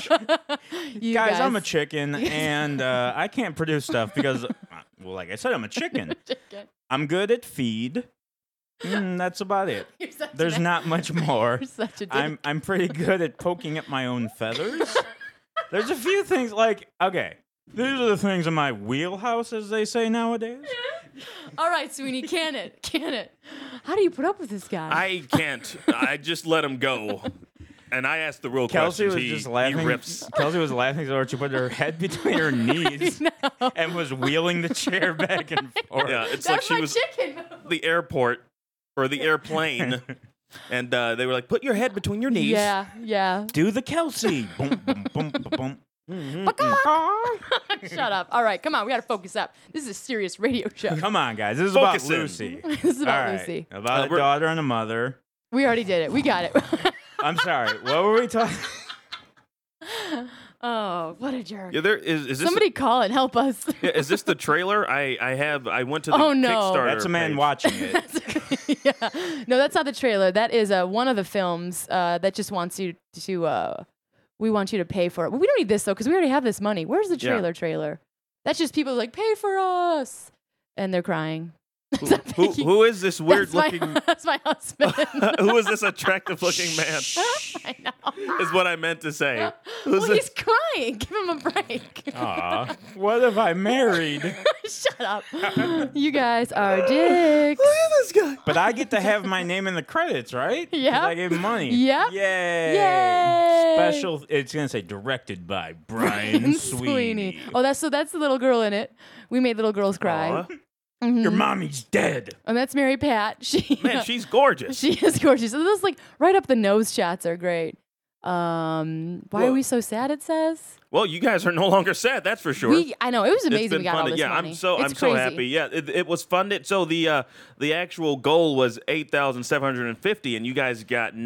edge. Guys, I'm a chicken, and I can't produce stuff because, well, like I said, I'm a chicken. I'm good at feed. That's about it. There's not much more. You're such a dick. I'm pretty good at poking at my own feathers. There's a few things like, okay, these are the things in my wheelhouse, as they say nowadays. All right, Sweeney, can it? How do you put up with this guy? I can't. I just let him go. And I asked the real Kelsey questions. was just laughing. He rips. Kelsey was laughing so hard she put her head between her knees and was wheeling the chair back and forth. Yeah, it's That's like she my was chicken. the airport or the airplane. And they were like, put your head between your knees. Yeah. Do the Kelsey. Boom, boom, boom, boom, boom. Shut up. All right, come on. We got to focus up. This is a serious radio show. Come on, guys. This is Focus about in. Lucy. This is about All right. Lucy. About a daughter and a mother. We already did it. We got it. I'm sorry. What were we talking? Oh, what a jerk. Yeah, is this Somebody call it. Help us. is this the trailer? I went to the Oh, no. Kickstarter. That's a man page. watching it. Yeah. No, that's not the trailer. That is one of the films that just wants you to we want you to pay for it. But we don't need this, though, because we already have this money. Where's the trailer? That's just people like, pay for us. And they're crying. Who is this weird looking? That's my husband. Who is this attractive looking man? I know. Is what I meant to say. Well, he's crying. Give him a break. Aw. What have I married? Shut up. You guys are dicks. Look at this guy. But I get to have my name in the credits, right? 'Cause Yeah. I gave money. Yep. Yay. Yay. Special. It's going to say directed by Brian Sweeney. Oh, that's the little girl in it. We made little girls cry. Aw. Your mommy's dead. And that's Mary Pat. Man, she's gorgeous. She is gorgeous. So those like right up the nose shots are great. Why are we so sad? It says. Well, you guys are no longer sad. That's for sure. I know it was It's amazing. been We got all funded. this Yeah, money. I'm so It's crazy. happy. Yeah, it was funded. So the actual goal was 8,750, and you guys got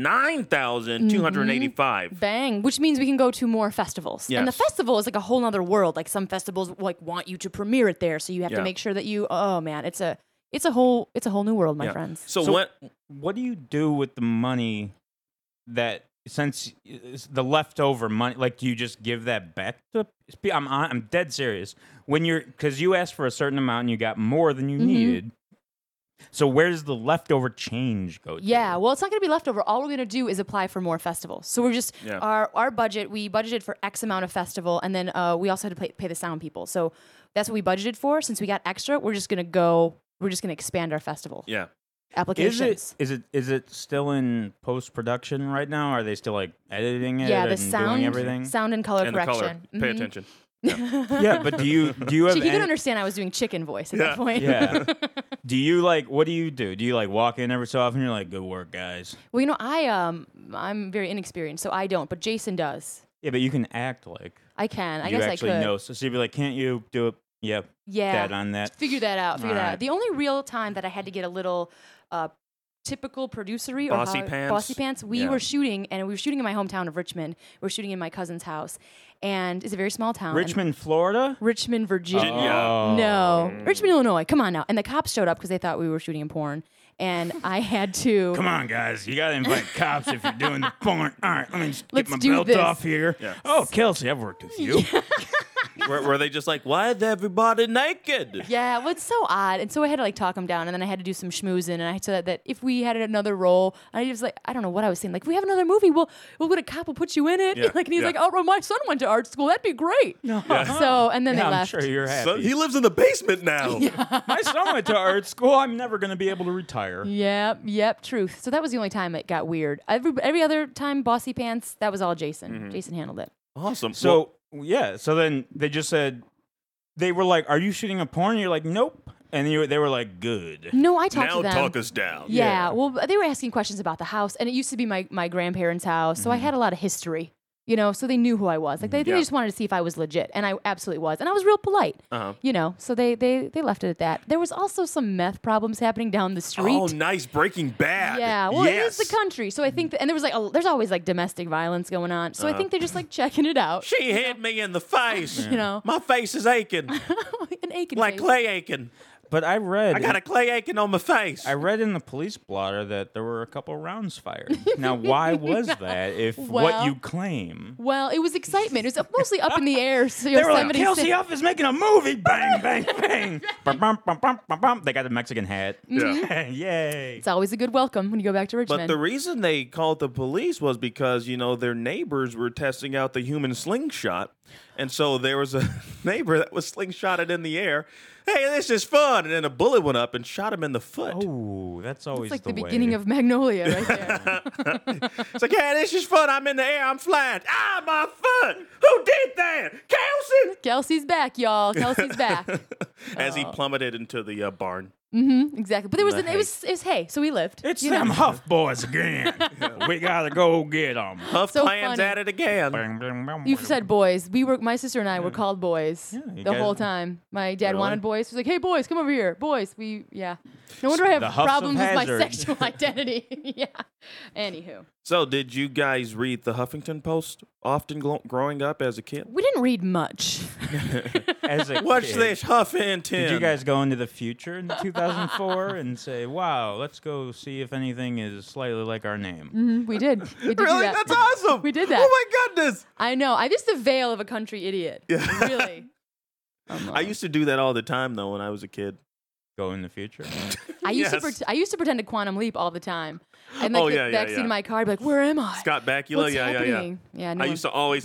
9,285. Bang, which means we can go to more festivals. And the Yes. festival is like a whole nother world. Like some festivals like want you to premiere it there, so you have to make sure that you. Oh man, it's a whole new world, my Yeah. friends. So What do you do with the money that, since it's the leftover money, like, do you just give that back to? I'm dead serious. Because you asked for a certain amount and you got more than you needed. So where does the leftover change go to? Yeah, well, it's not going to be leftover. All we're going to do is apply for more festivals. So we're just our budget. We budgeted for X amount of festival, and then we also had to pay the sound people. So that's what we budgeted for. Since we got extra, we're just going to expand our festival. Yeah. Applications. Is it still in post production right now? Are they still like editing it Yeah, the and doing everything? sound and color And the color. correction. Pay attention. Yeah, but do you have She couldn't any, understand I was doing chicken voice at that point. Yeah. Do you what do you do? Do you like walk in every so often and you're like, good work, guys? Well, I'm very inexperienced, so I don't, but Jason does. Yeah, but you can act like I can. I you guess actually I could. know. So she'd be like, can't you do it? Yep. Yeah. That on that. Figure that out. Figure that Alright. out. The only real time that I had to get a little typical producery or Bossy pants. bossy pants, we Yeah. were shooting, and we were shooting in my hometown of Richmond. We were shooting in my cousin's house, and it's a very small town. and- Richmond, Florida? Richmond, Virginia. Oh. No, Richmond, Illinois. Come on now. And the cops showed up because they thought we were shooting in porn, and I had to. Come on, guys. You got to invite cops if you're doing the porn. All right, let me just Let's get my do belt this. off here. Yeah. Oh, Kelsey, I've worked with you. Were they just like, why is everybody naked? Yeah, well, it's so odd. And so I had to like talk him down, and then I had to do some schmoozing, and I said that if we had another role, I was like, I don't know what I was saying. Like, if we have another movie, we'll get a cop will put you in it. Yeah, Like, and he's yeah. like, oh, well, my son went to art school. That'd be great. So, and then they I'm left. sure you're happy. So he lives in the basement now. My son went to art school. I'm never going to be able to retire. Yep, truth. So that was the only time it got weird. Every other time, Bossy Pants, that was all Jason. Jason handled it. Awesome. So, yeah. So then they just said, they were like, are you shooting a porn? And you're like, nope. And they were like, good. No, I talked now to them. talk us down. Yeah, well, they were asking questions about the house, and it used to be my grandparents' house, so I had a lot of history, so they knew who I was. Like, they just wanted to see if I was legit, and I absolutely was. And I was real polite, so they left it at that. There was also some meth problems happening down the street. Oh, nice. Breaking Bad. Yeah, well, yes. it is the country, so I think, and there was like, there's always like domestic violence going on, so I think they're just like checking it out. She hit me in the face. know. My face is aching. An aching Like face. clay aching. But I read. I got a clay aching on my face. I read in the police blotter that there were a couple rounds fired. Now, why was that? If what Well- you claim, Well, it was excitement. It was mostly up in the air. So they were like, somebody Kelsey said- Huff is making a movie. Bang, bang, bang. Bum, bum, bum, bum, bum, bum. They got the Mexican hat. Yeah. Yay! It's always a good welcome when you go back to Richmond. But the reason they called the police was because, their neighbors were testing out the human slingshot. And so there was a neighbor that was slingshotted in the air. Hey, this is fun. And then a bullet went up and shot him in the foot. Oh, that's always it's like the way. beginning of Magnolia right there. It's like, hey, this is fun. I'm in the air. I'm flying. Ah, my foot. Who did that? Kelsey. Kelsey's back, y'all. Kelsey's back. As he plummeted into the barn. Exactly. But there was The it was hay, so we lived. It's you know. them Huff boys again. We gotta go get them. Huff So plans funny. at it again. You've said boys. My sister and I were called boys you the guys- whole time. My dad Really? wanted boys. He was like, "Hey, boys, come over here, boys." No wonder I The have Huffs of problems with my Hazard. sexual identity. Yeah. Anywho, So, did you guys read the Huffington Post often growing up as a kid? we didn't read much. As a Watch kid, this Huffington. Did you guys go into the future in 2004 and say, "Wow, let's go see if anything is slightly like our name"? We did. We did do Really? that. That's awesome. We did that. Oh my goodness. I know. I'm just the veil of a country idiot. Really. I used to do that all the time though when I was a kid. Go in the future. I used Yes. to pretend to quantum leap all the time. And like Oh, the yeah, backseat yeah. of my car, I'd be like, "Where am I? Scott Bakula, What's yeah. happening?" Yeah, no. I used to always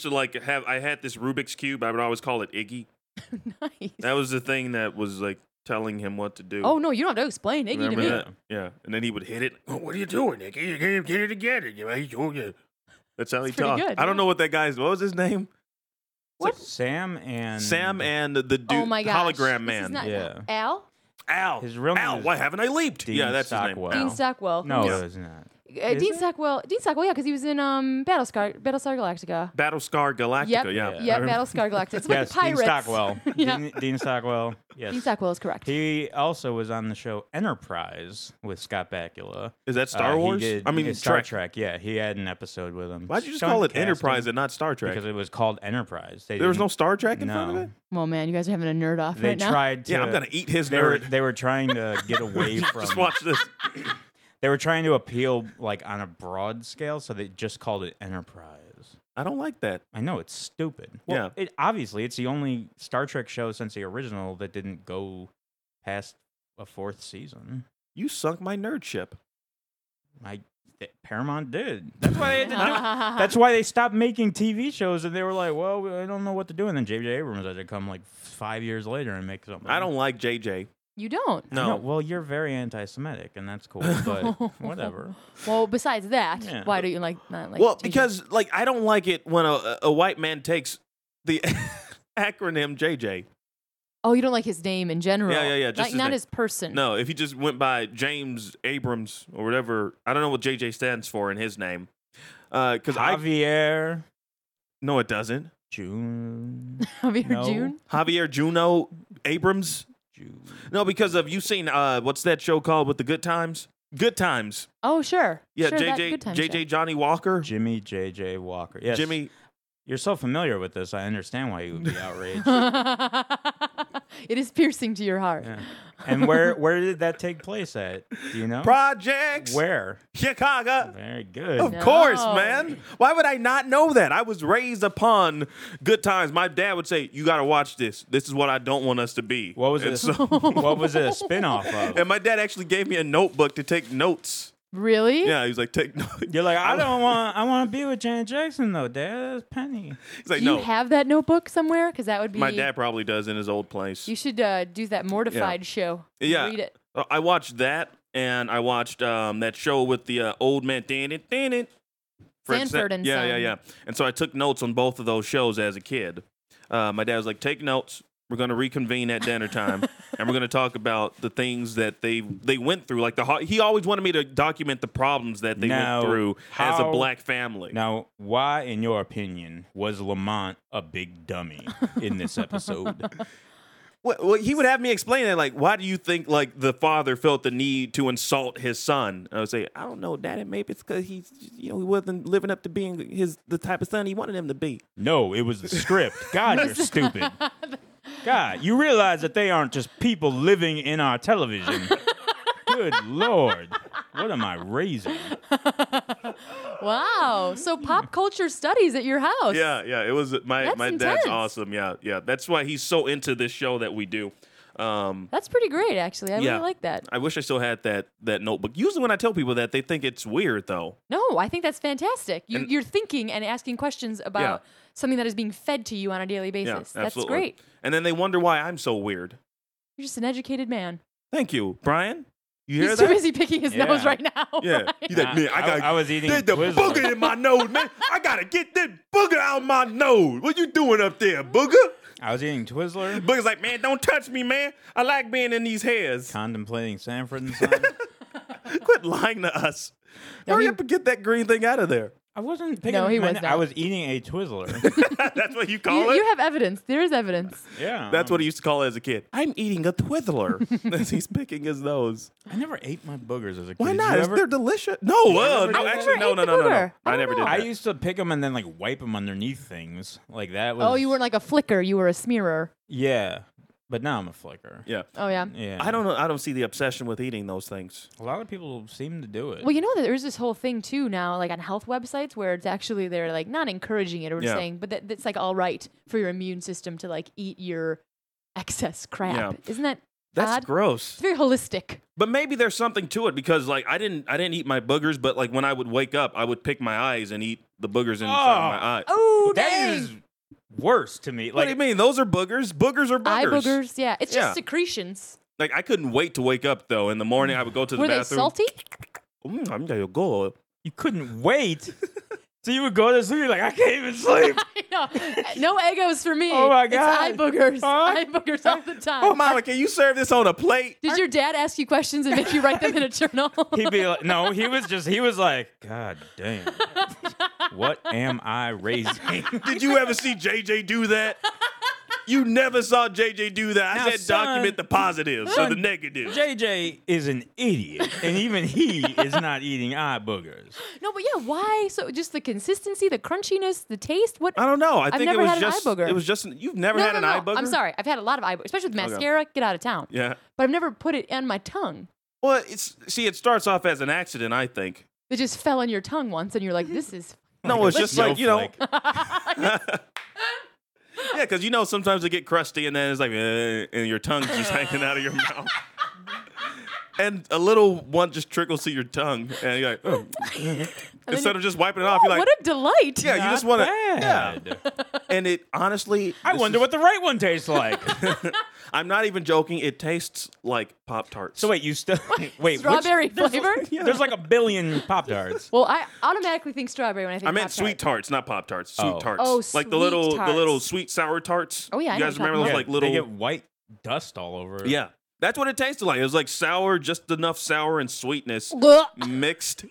I had this Rubik's Cube. I would always call it Iggy. Nice. That was the thing that was like telling him what to do. Oh no, you don't have to explain Iggy Remember to me. that? Yeah. And then he would hit it. Oh, what are you doing, Iggy? You can't get it together. That's how he That's pretty talked. good, I don't yeah. know what that guy's. What was his name? What? Sam and Sam and the dude, Oh my gosh. hologram This is man. not- Yeah. Al? Al. His real name Al. is Why haven't I leaped? Dean Yeah, that's Stockwell. his name. Dean Al. Stockwell. No, Yeah. it's not. Dean Is it? Stockwell. Dean Stockwell, yeah, because he was in Battlestar Galactica. Battlestar Galactica. Yep. Yeah. Yep, Battlestar Galactica. It's about Yes, the pirates. Dean Stockwell. Yeah. Dean Stockwell. Yes. Dean Stockwell is correct. He also was on the show Enterprise with Scott Bakula. Is that Star Wars? He did, I mean, Star Trek. Trek. Yeah, he had an episode with him. Why'd you just Stunt call it casting, Enterprise and not Star Trek? Because it was called Enterprise. There was no didn't- Star Trek in front of No. it? Well, man, you guys are having a nerd off They right now. tried to. Yeah, I'm going to eat his They were, nerd. they were trying to get away from. Just watch this. They were trying to appeal like on a broad scale, so they just called it Enterprise. I don't like that. I know it's stupid. Well, Yeah. obviously it's the only Star Trek show since the original that didn't go past a fourth season. You sunk my nerd ship. Paramount did. That's why they had to do. That's why they stopped making TV shows, and they were like, "Well, I don't know what to do." And then J.J. Abrams had to come like 5 years later and make something. I don't like JJ. You don't. No. Well, you're very anti-Semitic, and that's cool. But whatever. Well, besides that, Yeah. why do you not like? Well, JJ? because like I don't like it when a white man takes the acronym JJ. Oh, you don't like his name in general. Yeah, just Like his not name. his person. No, if he just went by James Abrams or whatever, I don't know what JJ stands for in his name. Because Javier no, it doesn't. June. Javier No. June. Javier Juno Abrams. June. No, because of you seen what's that show called with the Good Times? Good Times. Oh, sure. Yeah, sure, that JJ Good Times JJ show. Johnny Walker. Jimmy J.J. Walker. Yes. Jimmy. You're so familiar with this, I understand why you would be outraged. It is piercing to your heart. Yeah. And where did that take place at? Do you know? Projects. Where? Chicago. Very good. Of course, man. Why would I not know that? I was raised upon good times. My dad would say, "You got to watch this. This is what I don't want us to be." What was And it? so- What was it a spin-off of? and my dad actually gave me a notebook to take notes. Really? Yeah, he was like, "Take notes." You're like, I want to be with Janet Jackson though, Dad. That's Penny. He's like, Do "No." you have that notebook somewhere? Because that would be. My dad probably does in his old place. You should do that Mortified show. Yeah. Read it. I watched that, and I watched that show with the old man. Sanford and yeah, Son. yeah. And so I took notes on both of those shows as a kid. My dad was like, "Take notes. We're going to reconvene at dinner time, and we're going to talk about the things that they went through. Like he always wanted me to document the problems that they Now, went through as a how- black family." Now, why, in your opinion, was Lamont a big dummy in this episode? Well, he would have me explain that, like, why do you think like the father felt the need to insult his son? I would say, I don't know, Daddy. Maybe it's because he wasn't living up to being the type of son he wanted him to be. No, it was the script. God, you're stupid. God, you realize that they aren't just people living in our television. Good Lord. What am I raising? Wow. So pop culture studies at your house. Yeah, it was my That's dad's intense. awesome. Yeah. That's why he's so into this show that we do. That's pretty great, actually. I Yeah. really like that. I wish I still had that notebook. Usually when I tell people that, they think it's weird, though. No, I think that's fantastic. And- You're thinking and asking questions about something that is being fed to you on a daily basis. Yeah, That's absolutely. great. And then they wonder why I'm so weird. You're just an educated man. Thank you, Brian. You hear He's that? too busy picking his Yeah. nose right now. Yeah. right? He's like, man, I was eating there's the Twizzlers. booger in my nose, man. I gotta get that booger out of my nose. What you doing up there, booger? I was eating Twizzler, Booger's like, man, don't touch me, man. I like being in these hairs. contemplating Sanford and Son. Quit lying to us. No, Hurry he- up and get that green thing out of there. I wasn't picking No, he my was na- not. I was eating a Twizzler. That's what you call You, it? you have evidence. There is evidence. Yeah. That's what he used to call it as a kid. I'm eating a Twizzler as he's picking his nose. I never ate my boogers as a kid. Why Did not? you ever? They're delicious. No, never no, did actually, that? no. Never ate the booger. I I never don't did I that. used to pick them and then like wipe them underneath things. Like that was. Oh, you weren't like a flicker. You were a smearer. Yeah, but now I'm a flicker. Yeah. Oh, yeah. Yeah. I don't know. I don't see the obsession with eating those things. A lot of people seem to do it. Well, you know that there's this whole thing too now, like on health websites, where it's actually they're like not encouraging it or Yeah. saying, but that it's like all right for your immune system to like eat your excess crap. Yeah. Isn't that That's odd? gross. It's very holistic. But maybe there's something to it because like I didn't eat my boogers, but like when I would wake up, I would pick my eyes and eat the boogers inside my eye. Oh, that dang. is worse to me. What do you mean? Those are boogers. Boogers are boogers. Eye boogers. Yeah, it's Yeah. just secretions. Like I couldn't wait to wake up though. In the morning, I would go to the Were they bathroom. salty? I'm gonna go. You couldn't wait. So you would go to sleep like I can't even sleep. I know. No egos for me. Oh, my It's God. eye boogers. Huh? Eye boogers all the time. Oh, Mama, can you serve this on a plate? Did your dad ask you questions and make you write them in a journal? He'd be like, no, he was like, God damn, what am I raising? Did you ever see JJ do that? You never saw JJ do that. I Now, said son- document the positives or son, the negatives. JJ is an idiot, and even he is not eating eye boogers. No, but yeah, why? So just the consistency, the crunchiness, the taste. What? I don't know. I I've think never it was had an eye just. booger. It was just. You've never No, had no, an no. eye booger? I'm sorry. I've had a lot of eye boogers, especially with Okay. mascara. Get out of town. Yeah. But I've never put it on my tongue. Well, it starts off as an accident, I think. It just fell on your tongue once, and you're like, "This is." No, it's just like, Snowflake. Yeah, because sometimes they get crusty and then it's like, and your tongue's just hanging out of your mouth. And a little one just trickles to your tongue, and you're like, oh. Instead of just wiping it off, you're like, what a delight! yeah, you just want to. Bad. Yeah. And it honestly, I wonder what the right one tastes like. I'm not even joking. It tastes like Pop Tarts. So wait, you still wait? Strawberry there's- flavor? There's like a billion Pop Tarts. Well, I automatically think strawberry when I think. I meant Pop-Tart. sweet tarts, not Pop Tarts. Sweet Oh. tarts. Oh, like the sweet little tarts. sweet sour tarts. Oh, yeah, I you know guys what you're remember those talking like They little? get white dust all over. Yeah, that's what it tasted like. It was like sour, just enough sour and sweetness mixed.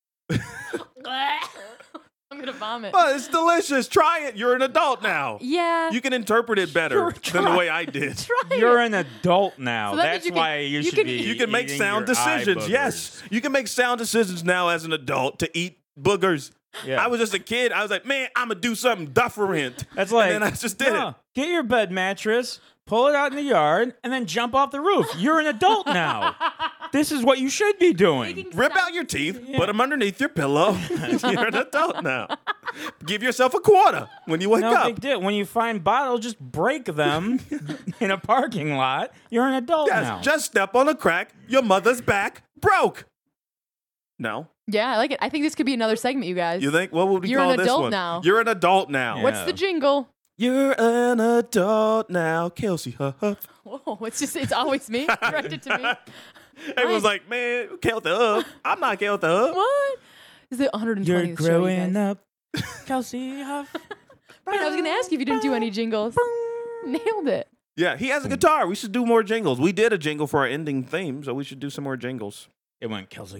I'm gonna vomit. Oh, it's delicious. Try it. You're an adult now. Yeah. You can interpret it better than the way I did. Try You're it. an adult now. So that means That's you can- why you you should can- be. You can make eating sound your eye decisions. boogers. Yes, you can make sound decisions now as an adult to eat boogers. Yeah. I was just a kid. I was like, man, I'm gonna do something different. That's like, and then I just did it. Get your bed mattress, pull it out in the yard, and then jump off the roof. You're an adult now. This is what you should be doing. Rip out your teeth, put them underneath your pillow. You're an adult now. Give yourself a quarter when you wake No up. big deal. When you find bottles, just break them in a parking lot. You're an adult Yes, now. just step on a crack. Your mother's back broke. No, Yeah, I like it. I think this could be another segment, you guys. you think? What would we You're call an this adult one? now. You're an adult now. Yeah. What's the jingle? You're an adult now, Kelsey Huff. Whoa, it's always me. Directed to me. Everyone's like, man, Kelsey Huff. I'm not Kelsey Huff. What? Is it 120th You're show, you growing guys? up, Kelsey Huff. Brian, I was going to ask you if you didn't do any jingles. Nailed it. Yeah, he has a guitar. We should do more jingles. We did a jingle for our ending theme, so we should do some more jingles. It went Kelsey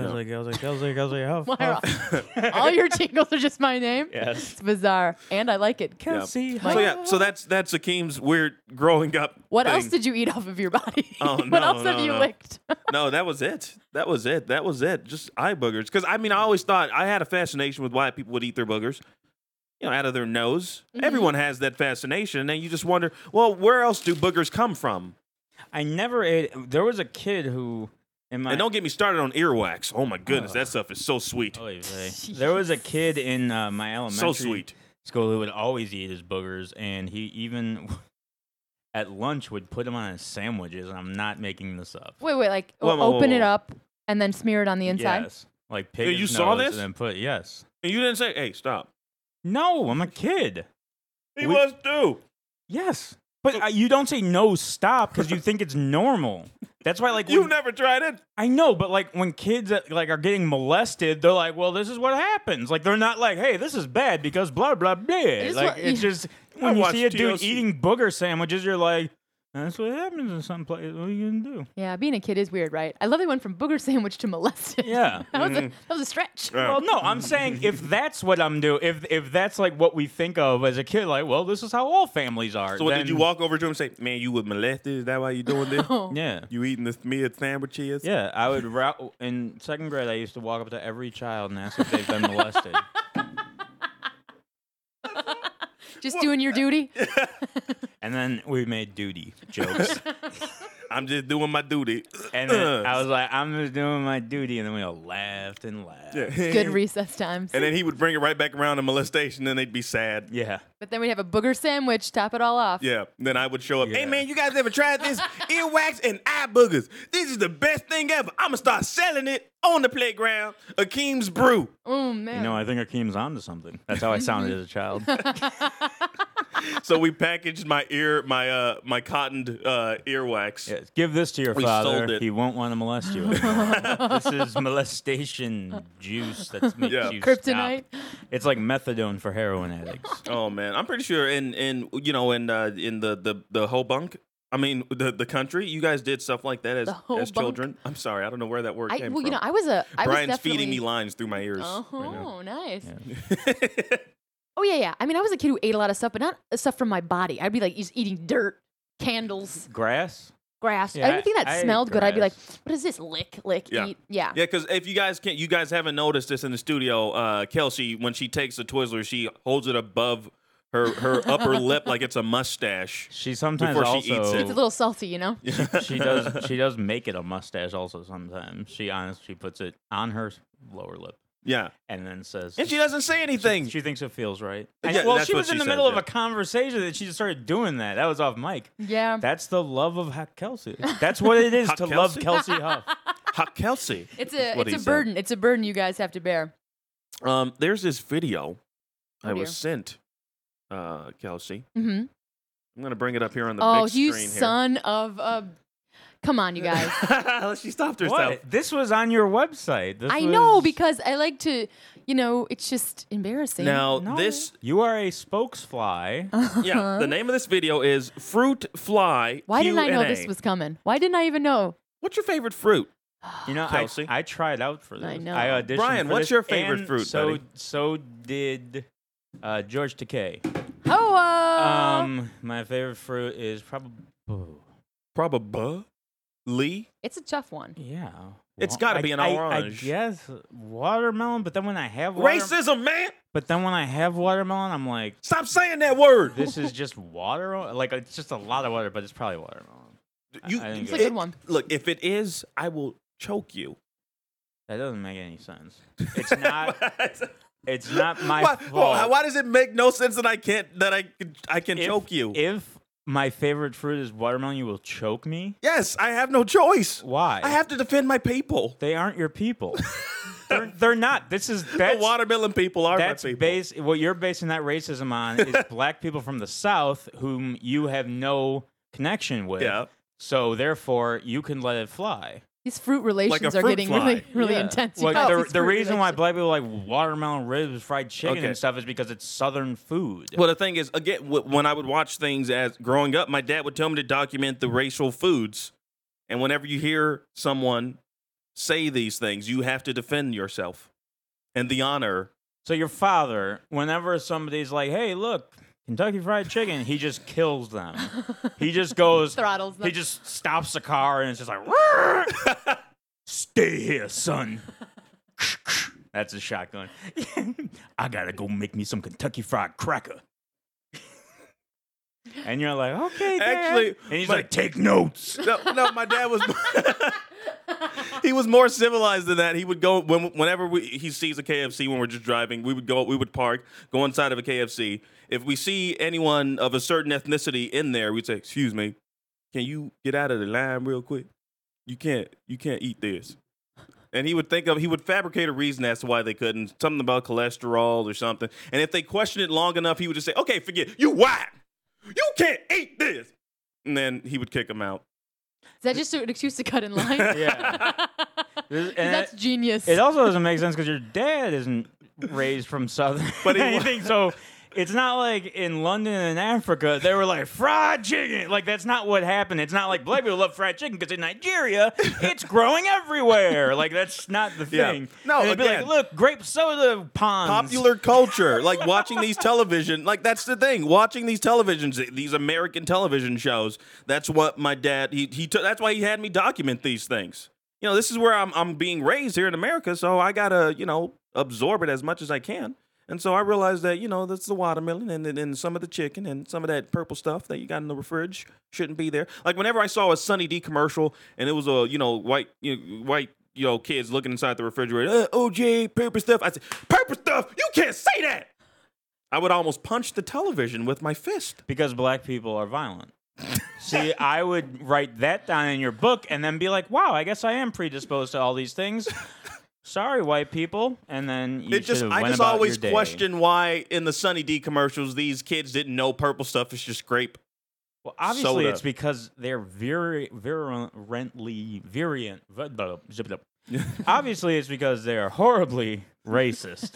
Huff. Why are all your jingles are just my name? Yes. It's bizarre. And I like it. Kelsey So yeah, so that's Akeem's weird growing up. What thing. else did you eat off of your body? Oh, What no, else have no, you no. licked? No, that was it. That was it. Just eye boogers. Because I mean, I always thought I had a fascination with why people would eat their boogers. You know, out of their nose. Mm-hmm. Everyone has that fascination, and you just wonder, well, where else do boogers come from? I never ate. There was a kid who, in my And don't get me started on earwax. Oh my goodness, that stuff is so sweet. Oy vey. There was a kid in my elementary So sweet. school who would always eat his boogers, and he even at lunch would put them on his sandwiches. And I'm not making this up. Wait, like Whoa, whoa, open whoa, it whoa. up and then smear it on the inside? Yes, like pig. Hey, his you saw nose this? And then put yes. And you didn't say, hey, stop. No, I'm a kid. He We- was too. Yes, but you don't say no, stop because you think it's normal. That's why, like, You've when- never tried it? I know, but like when kids like are getting molested, they're like, "Well, this is what happens." Like they're not like, "Hey, this is bad because blah blah blah." is Like what- it's just when you watched see a dude TLC. eating booger sandwiches, you're like, "That's what happens in some place. What are you gonna do?" Yeah, being a kid is weird, right? I love they went from booger sandwich to molested. Yeah. that was a stretch. Well, no, I'm saying if that's what I'm doing, if that's like what we think of as a kid, like, well, this is how all families are. So what, did then- you walk over to him and say, man, you was molested? Is that why you doing this? Yeah. You eating the smeared sandwiches? Yeah, I would in second grade. I used to walk up to every child and ask if they've been molested. Just doing your duty. And then we made duty jokes. I'm just doing my duty. And then I was like, I'm just doing my duty. And then we all laughed and laughed. Yeah. Good recess times. And then he would bring it right back around to molestation, and they'd be sad. Yeah. But then we'd have a booger sandwich, top it all off. Yeah. Then I would show up. Hey, Yeah. man, you guys ever tried this? Earwax and eye boogers. This is the best thing ever. I'm going to start selling it on the playground. Akeem's Brew. Oh, man. You know, I think Akeem's onto something. That's how I sounded as a child. So we packaged my cottoned earwax. Yeah, give this to your We sold father. it. He won't want to molest you anymore. This is molestation juice that's makes Yeah. you Kryptonite. stop. It's like methadone for heroin addicts. Oh man, I'm pretty sure in the whole bunk. I mean the country. You guys did stuff like that The whole as bunk? children. I'm sorry, I don't know where that word came Well, from. I was Brian's definitely... feeding me lines through my ears. Oh, nice. right now. Oh, yeah. I mean, I was a kid who ate a lot of stuff, but not stuff from my body. I'd be like just eating dirt, candles, Grass? grass. Yeah, Anything that I ate smelled good, I'd be like, grass. what is this? Lick, Yeah. eat. Yeah. Yeah, because if you guys haven't noticed this in the studio, Kelsey, when she takes a Twizzler, she holds it above her upper lip like it's a mustache. She sometimes Before also she eats It's a little salty, you know? she does make it a mustache also sometimes. She puts it on her lower lip Yeah, and then says and she doesn't say anything. she thinks it feels right. Yeah, Well, that's she what was in she the says, middle of yeah. a conversation that she just started doing that. That was off mic. Yeah. That's the love of Kelsey. That's what it is Hot to love Kelsey? Kelsey Huff. Hot Kelsey. It's what he a said. burden. It's a burden you guys have to bear. There's this video Oh, I dear. was sent, Kelsey. Mm-hmm. I'm gonna bring it up here on the Oh, big you screen son of a... Come on, you guys. here. She stopped herself. What? This was on your website. This I know, was- because I like to, it's just embarrassing. Now No. this, You are a spokesfly. yeah, the name of this video is Fruit Fly. Why didn't I know Q&A. this was coming? Why didn't I even know? What's your favorite fruit? You know, Kelsey? I tried out for this. I know. I auditioned Brian, for what's this, your favorite and fruit, So buddy? so did George Takei. Oh, My favorite fruit is probably Probably. it's a tough one. yeah. It's got to be an I orange. guess watermelon, but then when I have Racism, man. but then when I have watermelon, I'm like, Stop saying that word. this is just water. Like it's just a lot of water, but it's probably watermelon. I think It's a good one. Look, if it is, I will choke you. That doesn't make any sense. It's not. It's not my why, fault. why does it make no sense that I can choke you? If my favorite fruit is watermelon, you will choke me. Yes, I have no choice. Why? I have to defend my people. They aren't your people. they're not. That's The watermelon people are that's my people. what you're basing that racism on is black people from the South whom you have no connection with. Yeah. So therefore, you can let it fly. These fruit relations a are fruit getting fly. really Yeah. intense. Like You guys, the these fruit reason why relations. black people like watermelon ribs, fried chicken, Okay. and stuff is because it's Southern food. Well, the thing is, again, when I would watch things as growing up, my dad would tell me to document the racial foods. And whenever you hear someone say these things, you have to defend yourself and the honor. So your father, whenever somebody's like, "Hey, look, Kentucky Fried Chicken," he just kills them. He just goes, Throttles them. he just stops the car and it's just like, "Stay here, son." That's a shotgun. I gotta go make me some Kentucky Fried Cracker. And you're like, "Okay, Dad." Actually, and he's my- like, "Take notes." No, my dad was. He was more civilized than that. He would go whenever he sees a KFC when we're just driving. We would park, go inside of a KFC. If we see anyone of a certain ethnicity in there, we'd say, "Excuse me, can you get out of the line real quick? You can't eat this." And he would fabricate a reason as to why they couldn't, something about cholesterol or something. And if they questioned it long enough, he would just say, "Okay, forget it. You white. You can't eat this." And then he would kick them out. Is that just an excuse to cut in line? Yeah. And That's genius. It also doesn't make sense because your dad isn't raised from Southern But he anything. So it's not like in London and Africa, they were like, fried chicken. Like, that's not what happened. It's not like black people love fried chicken because in Nigeria, it's growing everywhere. Like, that's not the Yeah. thing. No, and they'd be again, like, look, grape soda ponds. popular culture, like watching these television, like that's the thing. Watching these these American television shows. That's what my dad. That's why he had me document these things. You know, this is where I'm being raised here in America, so I gotta absorb it as much as I can. And so I realized that that's the watermelon and some of the chicken and some of that purple stuff that you got in the fridge shouldn't be there. Like whenever I saw a Sunny D commercial and it was a white kids looking inside the refrigerator, OJ, purple stuff. I said, purple stuff? You can't say that. I would almost punch the television with my fist. Because black people are violent. See, I would write that down in your book and then be like, wow, I guess I am predisposed to all these things. Sorry, white people. And then you I just always question why in the Sunny D commercials these kids didn't know purple stuff is just grape. Well, obviously soda. it's because they're virulently variant. Obviously, it's because they're horribly racist.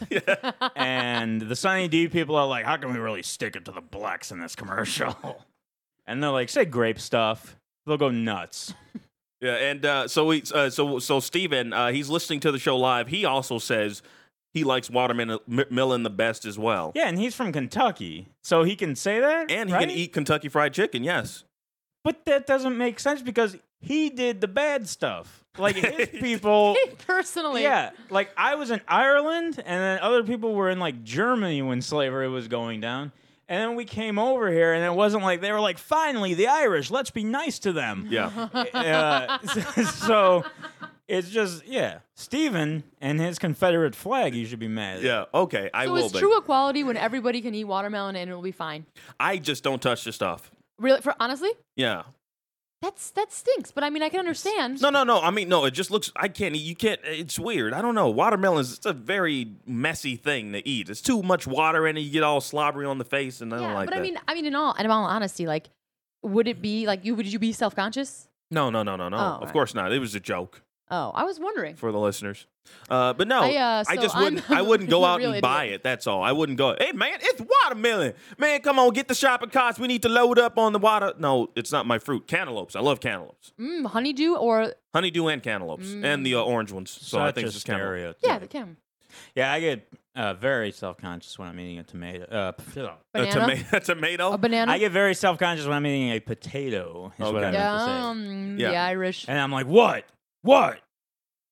And the Sunny D people are like, how can we really stick it to the blacks in this commercial? And they're like, say grape stuff. They'll go nuts. Yeah, and so Steven, he's listening to the show live. He also says he likes watermelon the best as well. Yeah, and he's from Kentucky, so he can say that, And he right? can eat Kentucky Fried Chicken, yes. But that doesn't make sense because he did the bad stuff. Like his people. Personally. Yeah, like I was in Ireland, and then other people were in like Germany when slavery was going down. And then we came over here, and it wasn't like they were like, finally, the Irish, let's be nice to them. Yeah. So it's just, Stephen and his Confederate flag, you should be mad at. Yeah, okay, I So will it's be. true equality when everybody can eat watermelon and it'll be fine. I just don't touch the stuff. Really? Honestly, Yeah. that stinks. But I mean, I can understand. No. I mean, no, it just looks, I can't eat. You can't, it's weird. I don't know. Watermelon it's a very messy thing to eat. It's too much water in it. You get all slobbery on the face, and I don't like but that. I mean, in all honesty, like, would it be like would you be self-conscious? No. Oh, Of right. course not. It was a joke Oh, I was wondering. for the listeners. But no, I I just I'm wouldn't. I wouldn't go a out real and buy idiot. it. That's all. I wouldn't go. Hey man, it's watermelon. Man, come on, get the shopping carts. We need to load up on the water. No, it's not my fruit. Cantaloupes. I love cantaloupes. Honeydew or Honeydew and cantaloupes, and the orange ones. So I Such think a it's just cantaloupe. stereotype. yeah, the can. Yeah, I get very self-conscious when I'm eating a tomato. Banana. A tomato. A banana. I get very self-conscious when I'm eating a potato, is what I Okay. meant to say. The Yeah. Irish. And I'm like, what?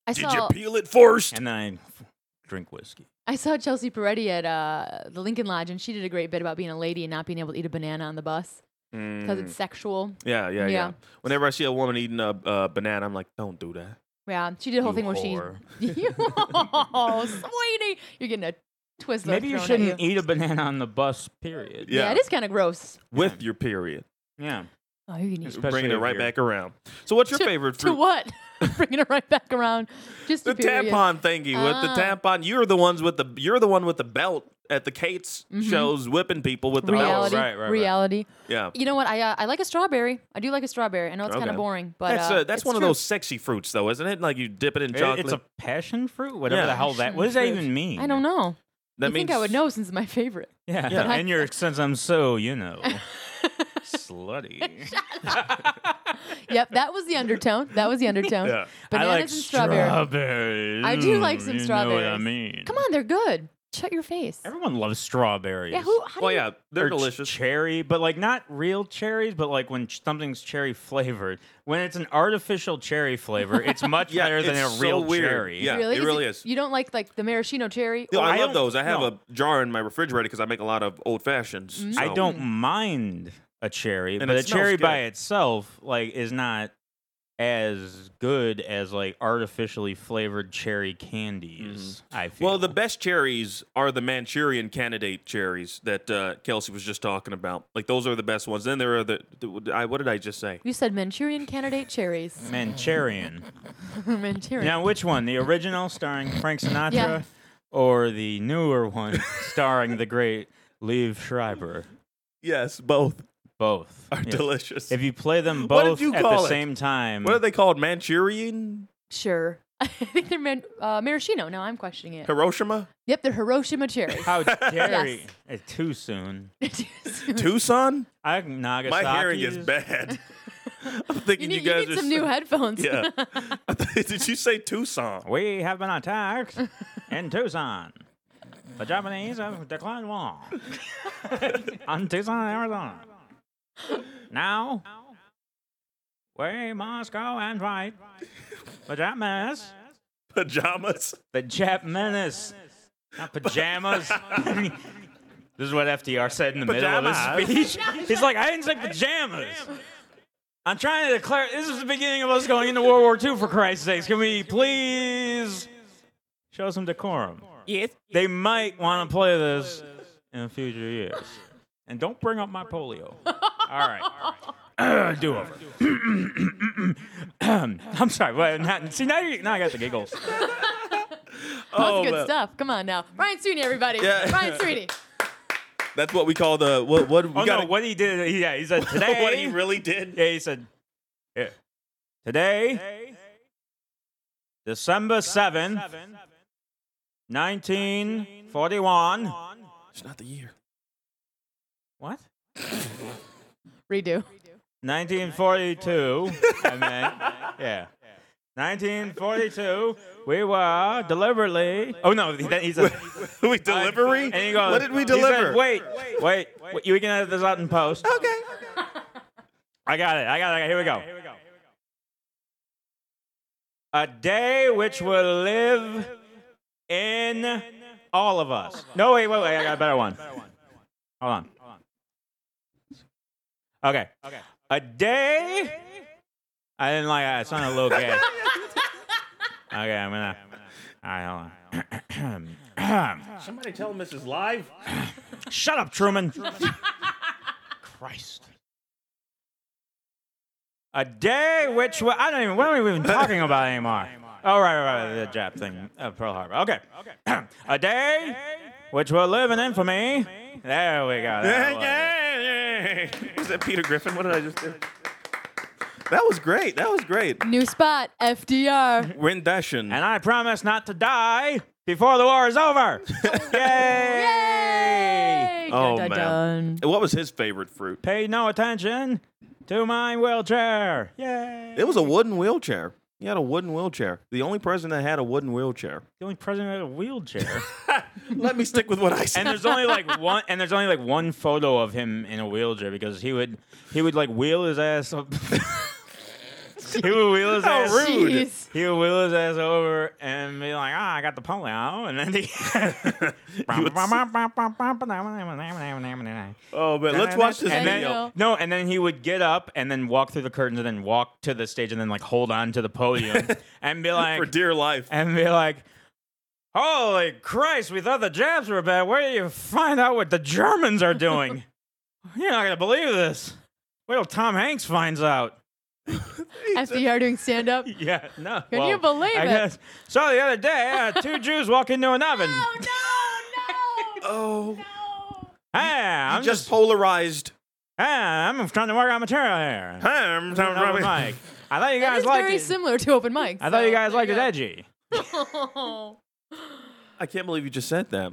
Did you peel it first? And then I drink whiskey. I saw Chelsea Peretti at the Lincoln Lodge, and she did a great bit about being a lady and not being able to eat a banana on the bus because it's sexual. Yeah. Whenever I see a woman eating a banana, I'm like, don't do that. Yeah, she did a whole You thing where whore. oh, sweetie, you're getting a Twizzler. Maybe you thrown at shouldn't eat a banana on the bus, period. Yeah. Yeah, it is kind of gross. With your period. Yeah. Oh, you can eat Especially Bringing it if right you're- back around. So what's your favorite fruit? To what? Bringing it right back around. Just The a period. tampon thingy with the tampon. You're the one with the belt at the Kate's shows whipping people with the belt. Reality. Right. Reality. Yeah. You know what? I like a strawberry. I do like a strawberry. I know it's kind Okay. of boring, but That's it's one of true. those sexy fruits, though, isn't it? Like you dip it in chocolate. It's a passion fruit, whatever Yeah. the hell that. What does that even mean? I don't know. that I think I would know since it's my favorite. Yeah, Yeah. and you're since I'm so slutty. Yep, that was the undertone. Yeah. Bananas I like and strawberry. strawberries. I do like some You know what I strawberries. mean? Come on, they're good. Shut your face. Everyone loves strawberries. Yeah, how Well, do you, yeah, they're Or delicious. cherry, but like not real cherries, but like when something's cherry flavored. When it's an artificial cherry flavor, it's much Yeah, better than a it's real so weird. cherry. Yeah. really? it really is. You don't like the maraschino cherry? No, I I love don't- those. I have no. a jar in my refrigerator because I make a lot of old fashions. Mm. I don't mind a cherry, And but it a smells cherry by good. itself like is not as good as like artificially flavored cherry candies. I feel. Well, the best cherries are the Manchurian Candidate cherries that Kelsey was just talking about. Like those are the best ones. Then there are what did I just say? You said Manchurian candidate cherries. Manchurian. Manchurian. Now, which one? The original starring Frank Sinatra, Yeah. or the newer one starring the great Liev Schreiber? Yes, both Both are Yeah. delicious. If you play them What did both you at call the it? same time, What are they called? Manchurian? Sure. I think they're maraschino. Now I'm questioning it. Hiroshima? Yep, they're Hiroshima cherries. how dare Yes. you? It's too soon. Tucson? I Nagasaki. My hearing is bad. I'm thinking you, you guys need are some new headphones. Yeah. Did you say Tucson? We have been attacked in Tucson. The Japanese have declared war on Tucson, Arizona. Now, we must go and fight the Japanese. Pajamas? The Japanese. Not pajamas. This is what FDR said in the middle of Pajamas. his speech. He's like, I didn't say pajamas. I'm trying to declare, this is the beginning of us going into World War II, for Christ's sakes. Can we please show some decorum? Yes. They might want to play this in future years. And don't bring up my polio. All right. Do over. I'm sorry. Well, now I got the giggles. That's Oh, good man. stuff. Come on now. Brian Sweeney, everybody. Yeah. Brian Sweeney. That's what we call the what we Oh, gotta, no, what he did, he said today. what he really did. Yeah, he said, yeah. Today, December 7th, 1941. It's not the year. What? Redo. 1942. I meant, yeah. 1942, we were deliberately. Oh, no, he said. we delivery? And he goes, What did we he said, deliver? wait. You can edit this out in post. Okay. I got it. Here we go. A day which will live in all of us. No, wait. I got a better one. Hold on. Okay. A day. I didn't like that. It sounded a little gay. Okay, I'm gonna. All right, hold on. Somebody tell him this is live. Shut up, Truman. Christ. A day which what are we even talking about anymore? Oh, right, the Jap thing, Pearl Harbor. Okay. A day which will live in infamy. There we go. That was it. Was that Peter Griffin? What did I just do? That was great. New spot, FDR. Rendition. And I promise not to die before the war is over. Yay! Yay! Oh, Dun, dun, man. dun. What was his favorite fruit? Pay no attention to my wheelchair. Yay! It was a wooden wheelchair. He had a wooden wheelchair. The only president that had a wooden wheelchair. The only president had a wheelchair. Let me stick with what I said. And there's only like one photo of him in a wheelchair because he would like wheel his ass up He would wheel his How ass. rude. Jeez. He would wheel his ass over and be like, I got the polio. And then he. Oh, man, let's watch this and video. then, no, and then he would get up and then walk through the curtains and then walk to the stage and then like hold on to the podium and be like, For dear life. holy Christ, we thought the Japs were bad. Where do you find out what the Germans are doing? You're not gonna believe this. Wait till Tom Hanks finds out. FDR doing stand up. Yeah, no. Can you believe I it? guess. So the other day, two Jews walk into an oven. Oh, Hey, I'm just polarized. I'm trying to work on material here. I'm Open mic. I thought you That guys is liked very it. similar to open mics. I thought you guys liked it it. edgy. I can't believe you just said that.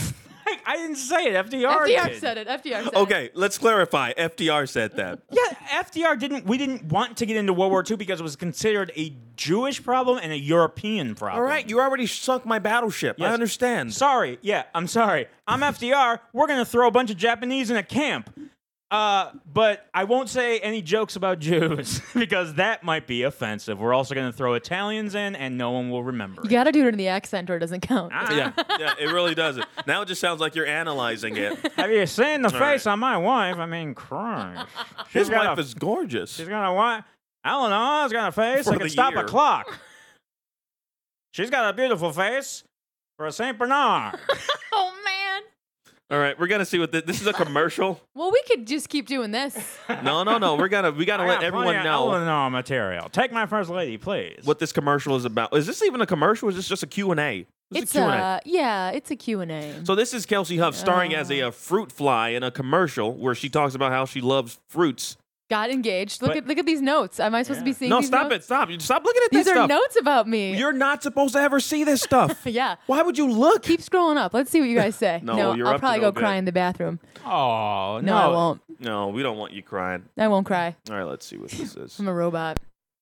I didn't say it. FDR FDR did. said it. FDR said it. Okay, let's clarify. FDR said that. Yeah, FDR didn't. We didn't want to get into World War II because it was considered a Jewish problem and a European problem. All right, you already sunk my battleship. I Yes. understand. Sorry. Yeah, I'm sorry. I'm FDR. We're gonna throw a bunch of Japanese in a camp. But I won't say any jokes about Jews because that might be offensive. We're also gonna throw Italians in, and no one will remember. You gotta do it in the accent or it doesn't count. Yeah, it really doesn't. Now it just sounds like you're analyzing it. Have you seen the face right. on my wife? I mean, Christ. His got wife a- is gorgeous. She's got a wife. Eleanor's got a face For that can the stop year. a clock. She's got a beautiful face for a Saint Bernard. Oh man. All right, we're gonna see what this is a commercial. Well, we could just keep doing this. No. We gotta I let got everyone plenty of know Eleanor material. Take my first lady, please. what this commercial is about. Is this even a commercial? Or is this just a Q&A? It's a Q&A. yeah, it's a Q&A. So this is Kelsey Huff starring as a fruit fly in a commercial where she talks about how she loves fruits. Got engaged. Look But- at these notes. Am I supposed to be seeing No, these stop notes? it. Stop. You stop looking at These this are stuff. notes about me. You're not supposed to ever see this stuff. Yeah. Why would you look? Keep scrolling up. Let's see what you guys say. No, you're I'll up to probably no go cry good. in the bathroom. Oh, No, I won't. No, we don't want you crying. I won't cry. All right, let's see what this is. I'm a robot.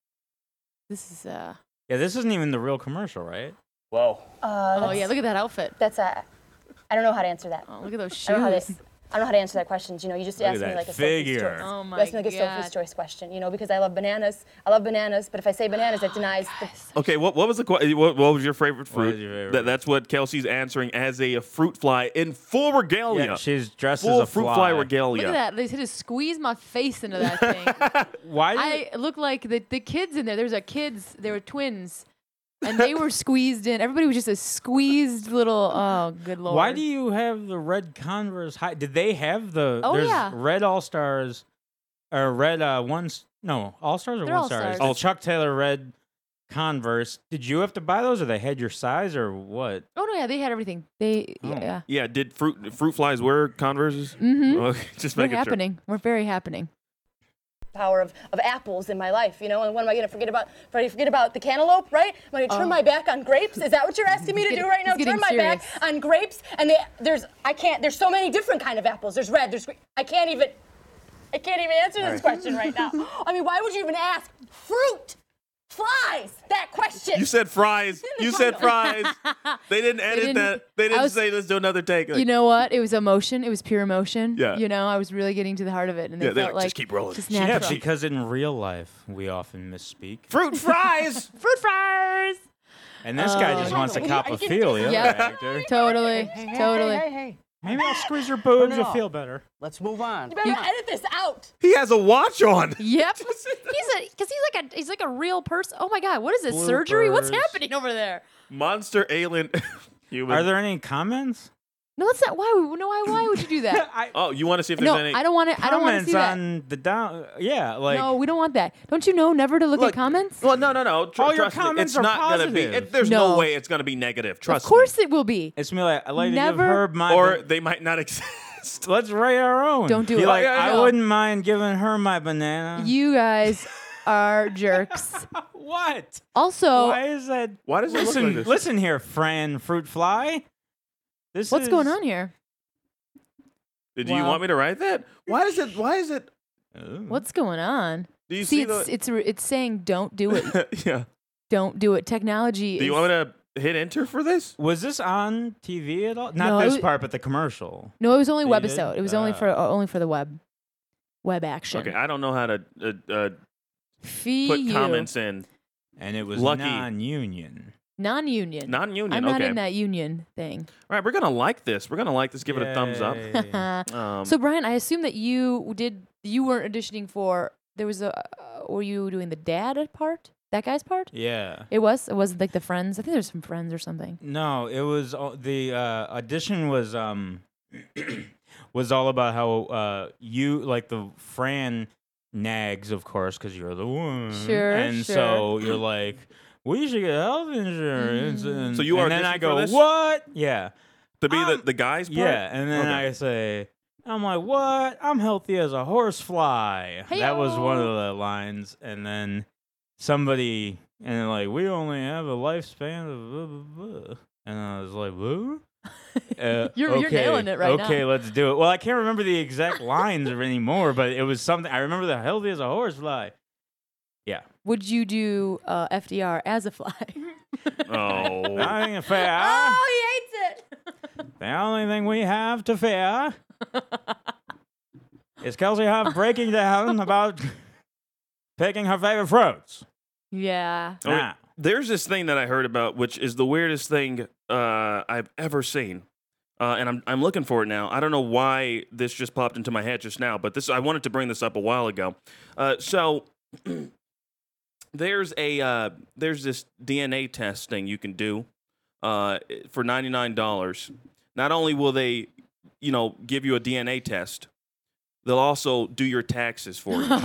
This is Yeah, this isn't even the real commercial, right? Whoa. oh yeah, look at that outfit. That's I don't know how to answer that. Oh, look at those I don't know how shoes. to. I don't know how to answer that question. You know, you just Look asked at me that like a figure. Sophie's choice. Oh You my asked me like a God. Sophie's choice question. You know, because I love bananas. I love bananas, but if I say bananas, it denies the. Okay, what was the what was your favorite fruit? is your favorite? That's what Kelsey's answering as a fruit fly in full regalia. Yeah, she's dressed full as a fruit fly Look regalia. at that. They just squeeze my face into that thing. Why? I look like the kids in there. There were twins. And they were squeezed in. Everybody was just a squeezed little. Oh, good lord! Why do you have the red Converse high? Did they have the? Oh, there's yeah. red All Stars, or red ones? No, All Stars or They're One Stars. All-Stars. The Chuck Taylor red Converse. Did you have to buy those, or they had your size, or what? Oh no, yeah, they had everything. They Oh. yeah. Yeah, did fruit flies wear Converses? Mm-hmm. Okay, just We're making sure. happening. We're very happening. Power of apples in my life, you know, and what am I going to forget about? Forget about the cantaloupe, right? Am I going to turn my back on grapes? Is that what you're asking me to He's do right now? getting Turn my back serious. on grapes? And there's so many different kind of apples. There's red. There's green. I can't even answer this question right now. I mean, why would you even ask fruit flies that question? You said fries. You said fries. They didn't edit didn't- that. They I didn't was- say let's do another take. Like, You know what? It was emotion. It was pure emotion. Yeah. You know, I was really getting to the heart of it, and Yeah, it they're felt like, like just keep rolling. Just Yeah, natural. because in real life we often misspeak, fruit fries. Fruit fries. and this guy just wants to cop a feel. The other Yep. actor. Totally. Totally. Hey. Maybe I'll squeeze your boobs. it You'll off. feel better. Let's move on. You better edit this out. He has a watch on. Yep. He's like a real person. Oh my God, what is this? Surgery? What's Bloopers. happening over there? Monster alien human. Are there any comments? No, that's not why. Why would you do that? Oh, you want to see if there's No, any? I don't want to. I don't want to Comments see that. on the down. Yeah, like No, we don't want that. Don't you know never to look at comments? Well, no. All your Trust me, comments it's are not gonna be. positive. There's no No. way it's gonna be negative. Trust Of course it will be. it's me. Like I like to Never- give Herb my. Or they might not exist. Let's rate our own. Don't do Be it. Like, Yeah, I no. wouldn't mind giving her my banana. You guys are jerks. What? Also, Why is that? Why does it look Listen, like this? listen here, Fran Fruit Fly. This what's is, going on here? Did you Wow. want me to write that? Why is it? Ooh. What's going on? Do you See, see, it's saying don't do it. yeah. Don't do it. Technology. Do you is, want me to hit enter for this? Was this on TV at all? Not No, it this was- part, but the commercial. No, it was only Oh, you did? webisode. It was only for the web action. Okay, I don't know how to put comments in. And it was Lucky. non-union. Non-union. Non-union. I'm not okay. in that union thing. All right, we're gonna like this. We're gonna like this. Give it a thumbs up. Yay. So Brian, I assume that you weren't auditioning for. There was a. Were you doing the dad part? That guy's part? Yeah. It was. It wasn't like the Friends. I think there's some Friends or something. No, it was the audition was was all about how you like the Fran nags, of course, because you're the one. Sure, And sure. so you're like, we should get health insurance. And, So you and then auditioned I for go, this? what? Yeah. To be the guy's part? Yeah, and then Okay. I say, I'm like, what? I'm healthy as a horsefly. That was one of the lines. And then somebody, and they're like, we only have a lifespan of blah, blah, blah. And I was like, what? You're nailing it right now. Okay, let's do it. Well, I can't remember the exact lines anymore, but it was something. I remember the healthy as a horsefly. Yeah. Would you do FDR as a fly? Oh. I think fair. Oh, he hates it. The only thing we have to fear is Kelsey Huff breaking down about picking her favorite fruits. Yeah. Oh, wait. Now, There's this thing that I heard about, which is the weirdest thing I've ever seen, and I'm looking for it now. I don't know why this just popped into my head just now, but I wanted to bring this up a while ago. So there's this DNA test thing you can do for $99. Not only will they, give you a DNA test, they'll also do your taxes for you,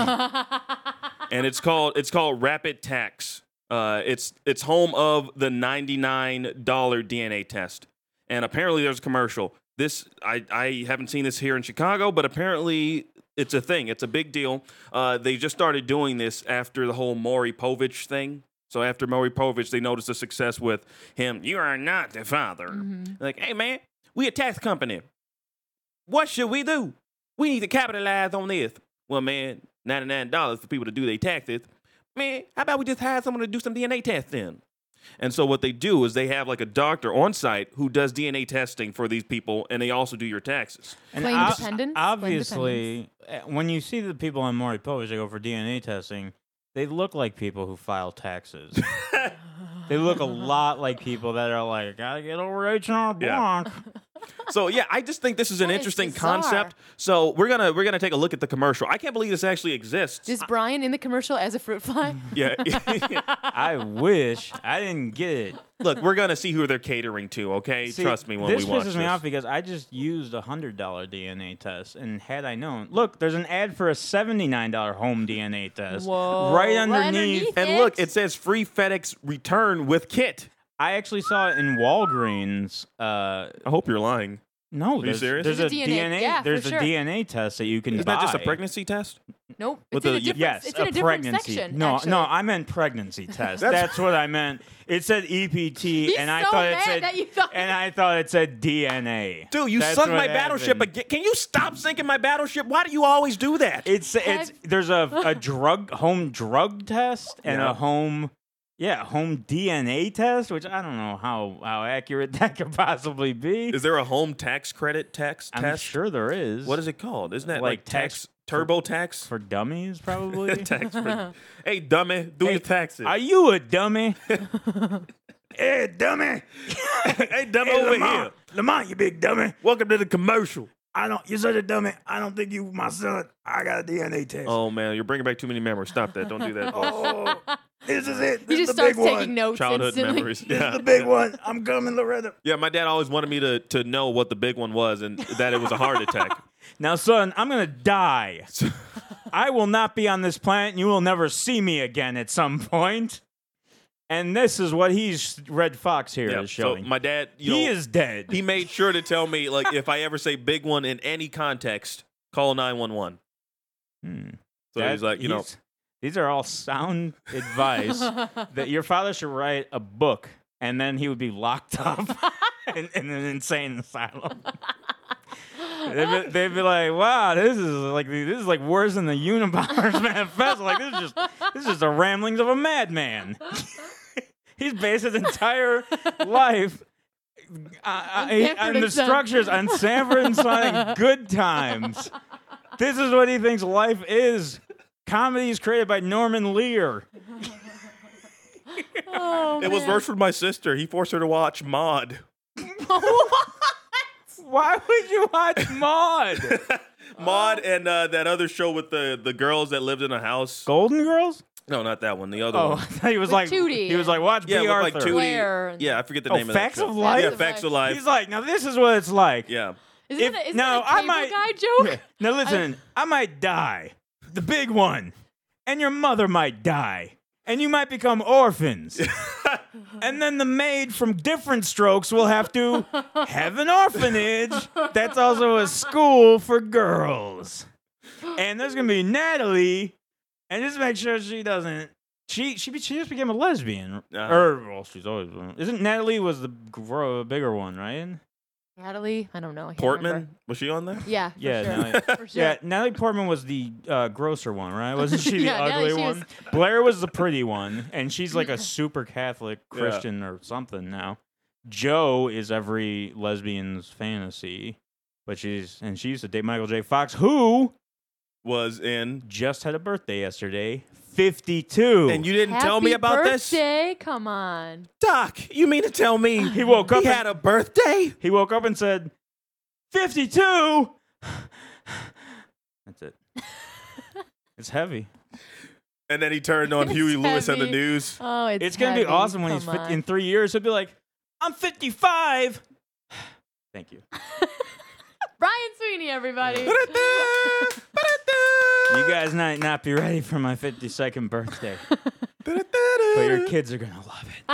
and it's called Rapid Tax. It's home of the $99 DNA test, and apparently there's a commercial. This I haven't seen this here in Chicago, but apparently it's a thing. It's a big deal. They just started doing this after the whole Maury Povich thing. So after Maury Povich, they noticed the success with him. You are not the father. Mm-hmm. Like, hey man, we a tax company. What should we do? We need to capitalize on this. Well, man, $99 for people to do their taxes. Man, how about we just hire someone to do some DNA testing? And so what they do is they have like a doctor on site who does DNA testing for these people, and they also do your taxes. and Claim dependence? obviously, when you see the people on Maury Povich that go for DNA testing, they look like people who file taxes. They look a lot like people that are like, gotta get over H&R Block. So yeah, I just think this is an That is interesting bizarre. concept. So we're gonna take a look at the commercial. I can't believe this actually exists. Is Brian in the commercial as a fruit fly? Yeah. I wish I didn't get it. Look, we're gonna see who they're catering to. Okay, See, trust me when this we watch pisses this. me off because I just used a $100 DNA test, and had I known, look, there's an ad for a $79 home DNA test Whoa, right right underneath. underneath. And look, it says free FedEx return with kit. I actually saw it in Walgreens. I hope you're lying. No, you there's, serious? there's There's a a DNA yeah, there's for a sure. DNA test that you can Isn't buy. that just a pregnancy test? Nope. With It's in the- a different, Yes, it's in a different pregnancy. section. No, actually. no, I meant pregnancy test. That's- That's what I meant. It said EPT, He's and I so thought it mad said, that you thought- and I thought it said DNA. Dude, you That's sunk what my battleship happened. again. Can you stop sinking my battleship? Why do you always do that? It's there's a home drug test and Yeah. a home DNA test, which I don't know how accurate that could possibly be. Is there a home tax credit tax I'm test? sure there is. What is it called? Isn't that like Like tax tax turbo tax? for dummies? Probably. Tax for, hey, dummy, do Hey, your taxes. Are you a dummy? Hey, dummy! hey, dummy, Hey, over Lamont. here. Lamont, you big dummy! Welcome to the commercial. You're such a dummy. I don't think you my son. I got a DNA test. Oh man, you're bringing back too many memories. Stop that. Don't do that. boss. This is it. He just starts taking notes Childhood instantly. memories. Yeah. big one. I'm coming, Loretta. Yeah, my dad always wanted me to know what the big one was and that it was a heart attack. Now, son, I'm gonna die. I will not be on this planet, and you will never see me again at some point. And this is what Red Fox here Yeah, is so showing. my dad, He is dead. He made sure to tell me, like, if I ever say big one in any context, call 911. So he's like, these are all sound advice that your father should write a book, and then he would be locked up in an insane asylum. They'd be like, "Wow, this is like worse than the Unabomber's Manifesto. Like this is just the ramblings of a madman." He's based his entire life on Sanford the and Son. structures on Sanford and Son and Good Times. This is what he thinks life is. Comedy is created by Norman Lear. Oh, It was man. worse for my sister. He forced her to watch Maude. Why would you watch Maude? Maude and that other show with the girls that lived in a house. Golden Girls? No, not that one. The other Oh, I one. thought he was With like Tootie. he was like watch Yeah, B. with like Arthur. Tootie. Blair. Yeah, I forget the Oh, name of that Facts show. of Life? Yeah, Facts of Facts of Life. Life. He's like, now this is what it's like. Yeah. Isn't that now, a I cable might- guy joke? Now listen, I might die, the big one, and your mother might die, and you might become orphans. And then the maid from Different Strokes will have to have an orphanage that's also a school for girls. And there's gonna be Natalie, and just make sure she doesn't. She just became a lesbian. Well, she's always been. Isn't Natalie was the bigger one, right? Natalie? I don't know. I can't Portman? remember. Was she on there? Yeah, for Yeah, sure. Natalie- For sure. Yeah, Natalie Portman was the grosser one, right? Wasn't she the Yeah, Natalie, ugly she one? was- Blair was the pretty one, and she's like a super Catholic Christian or something now. Jo is every lesbian's fantasy, but she used to date Michael J. Fox, who Was in. just had a birthday yesterday, 52. And you didn't tell me Happy about this? birthday. Come on. Doc, you mean to tell me He woke up he and- had a birthday? He woke up and said, 52. That's it. It's heavy. And then he turned on It's Huey Lewis on the heavy. news. Oh, It's going to be heavy. awesome when he's Come on. in 3 years. He'll be like, I'm 55. Thank you. Brian Sweeney, everybody. You guys might not be ready for my 52nd birthday, but your kids are going to love it.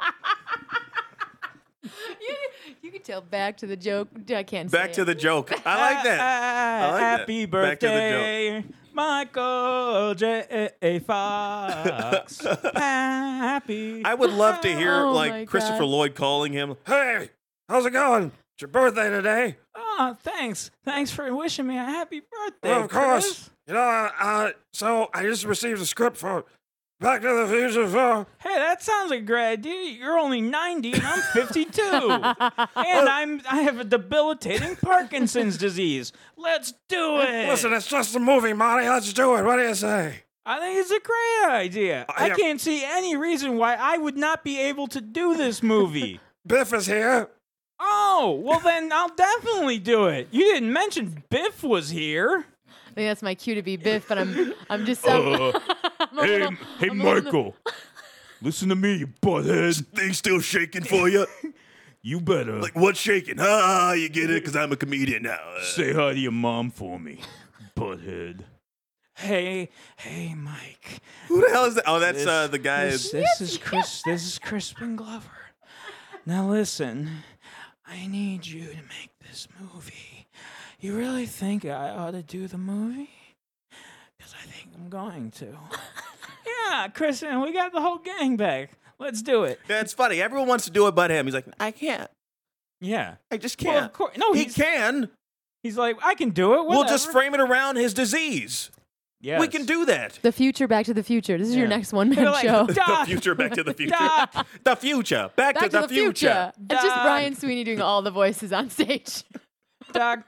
You can tell back to the joke. I can't Back say to it. the joke. I like that. I like that. Happy Back to the joke. birthday, Michael J. Fox. Happy. I would love to hear Oh my like Christopher God. Lloyd calling him. Hey, how's it going? It's your birthday today. Oh, thanks. Thanks for wishing me a happy birthday. Well, of course. Chris. You know, so I just received a script for Back to the Future 4. Hey, that sounds like a great idea. You're only 90 and I'm 52. And I have a debilitating Parkinson's disease. Let's do it. Listen, it's just a movie, Monty. Let's do it. What do you say? I think it's a great idea. I yeah. can't see any reason why I would not be able to do this movie. Biff is here. Oh, well then I'll definitely do it. You didn't mention Biff was here. I think that's my cue to be Biff, but I'm just I'm a little- I'm a little- Listen to me, you butthead. Things still shaking for you? You better Like, what's shaking? Ah, you get it? Because I'm a comedian now. say hi to your mom for me, butthead. Hey, Mike. Who the hell is that? Oh, that's This- the guy. This is Chris. This is Crispin Glover. Now listen, I need you to make this movie. You really think I ought to do the movie? Because I think I'm going to. Yeah, Crispin, we got the whole gang back. Let's do it. Yeah, it's funny. Everyone wants to do it but him. He's like, I can't. Yeah. I just Well, can't. of course. No, he can. He's like, I can do it. We'll just whatever." frame it around his disease. Yes. We can do that. The future, Back to the Future. This is your Yeah. next one-man They're like, show. The Doc, future, back to the future. Doc. The future, back Back to the future. It's just Doc. Brian Sweeney doing all the voices on stage. Doc,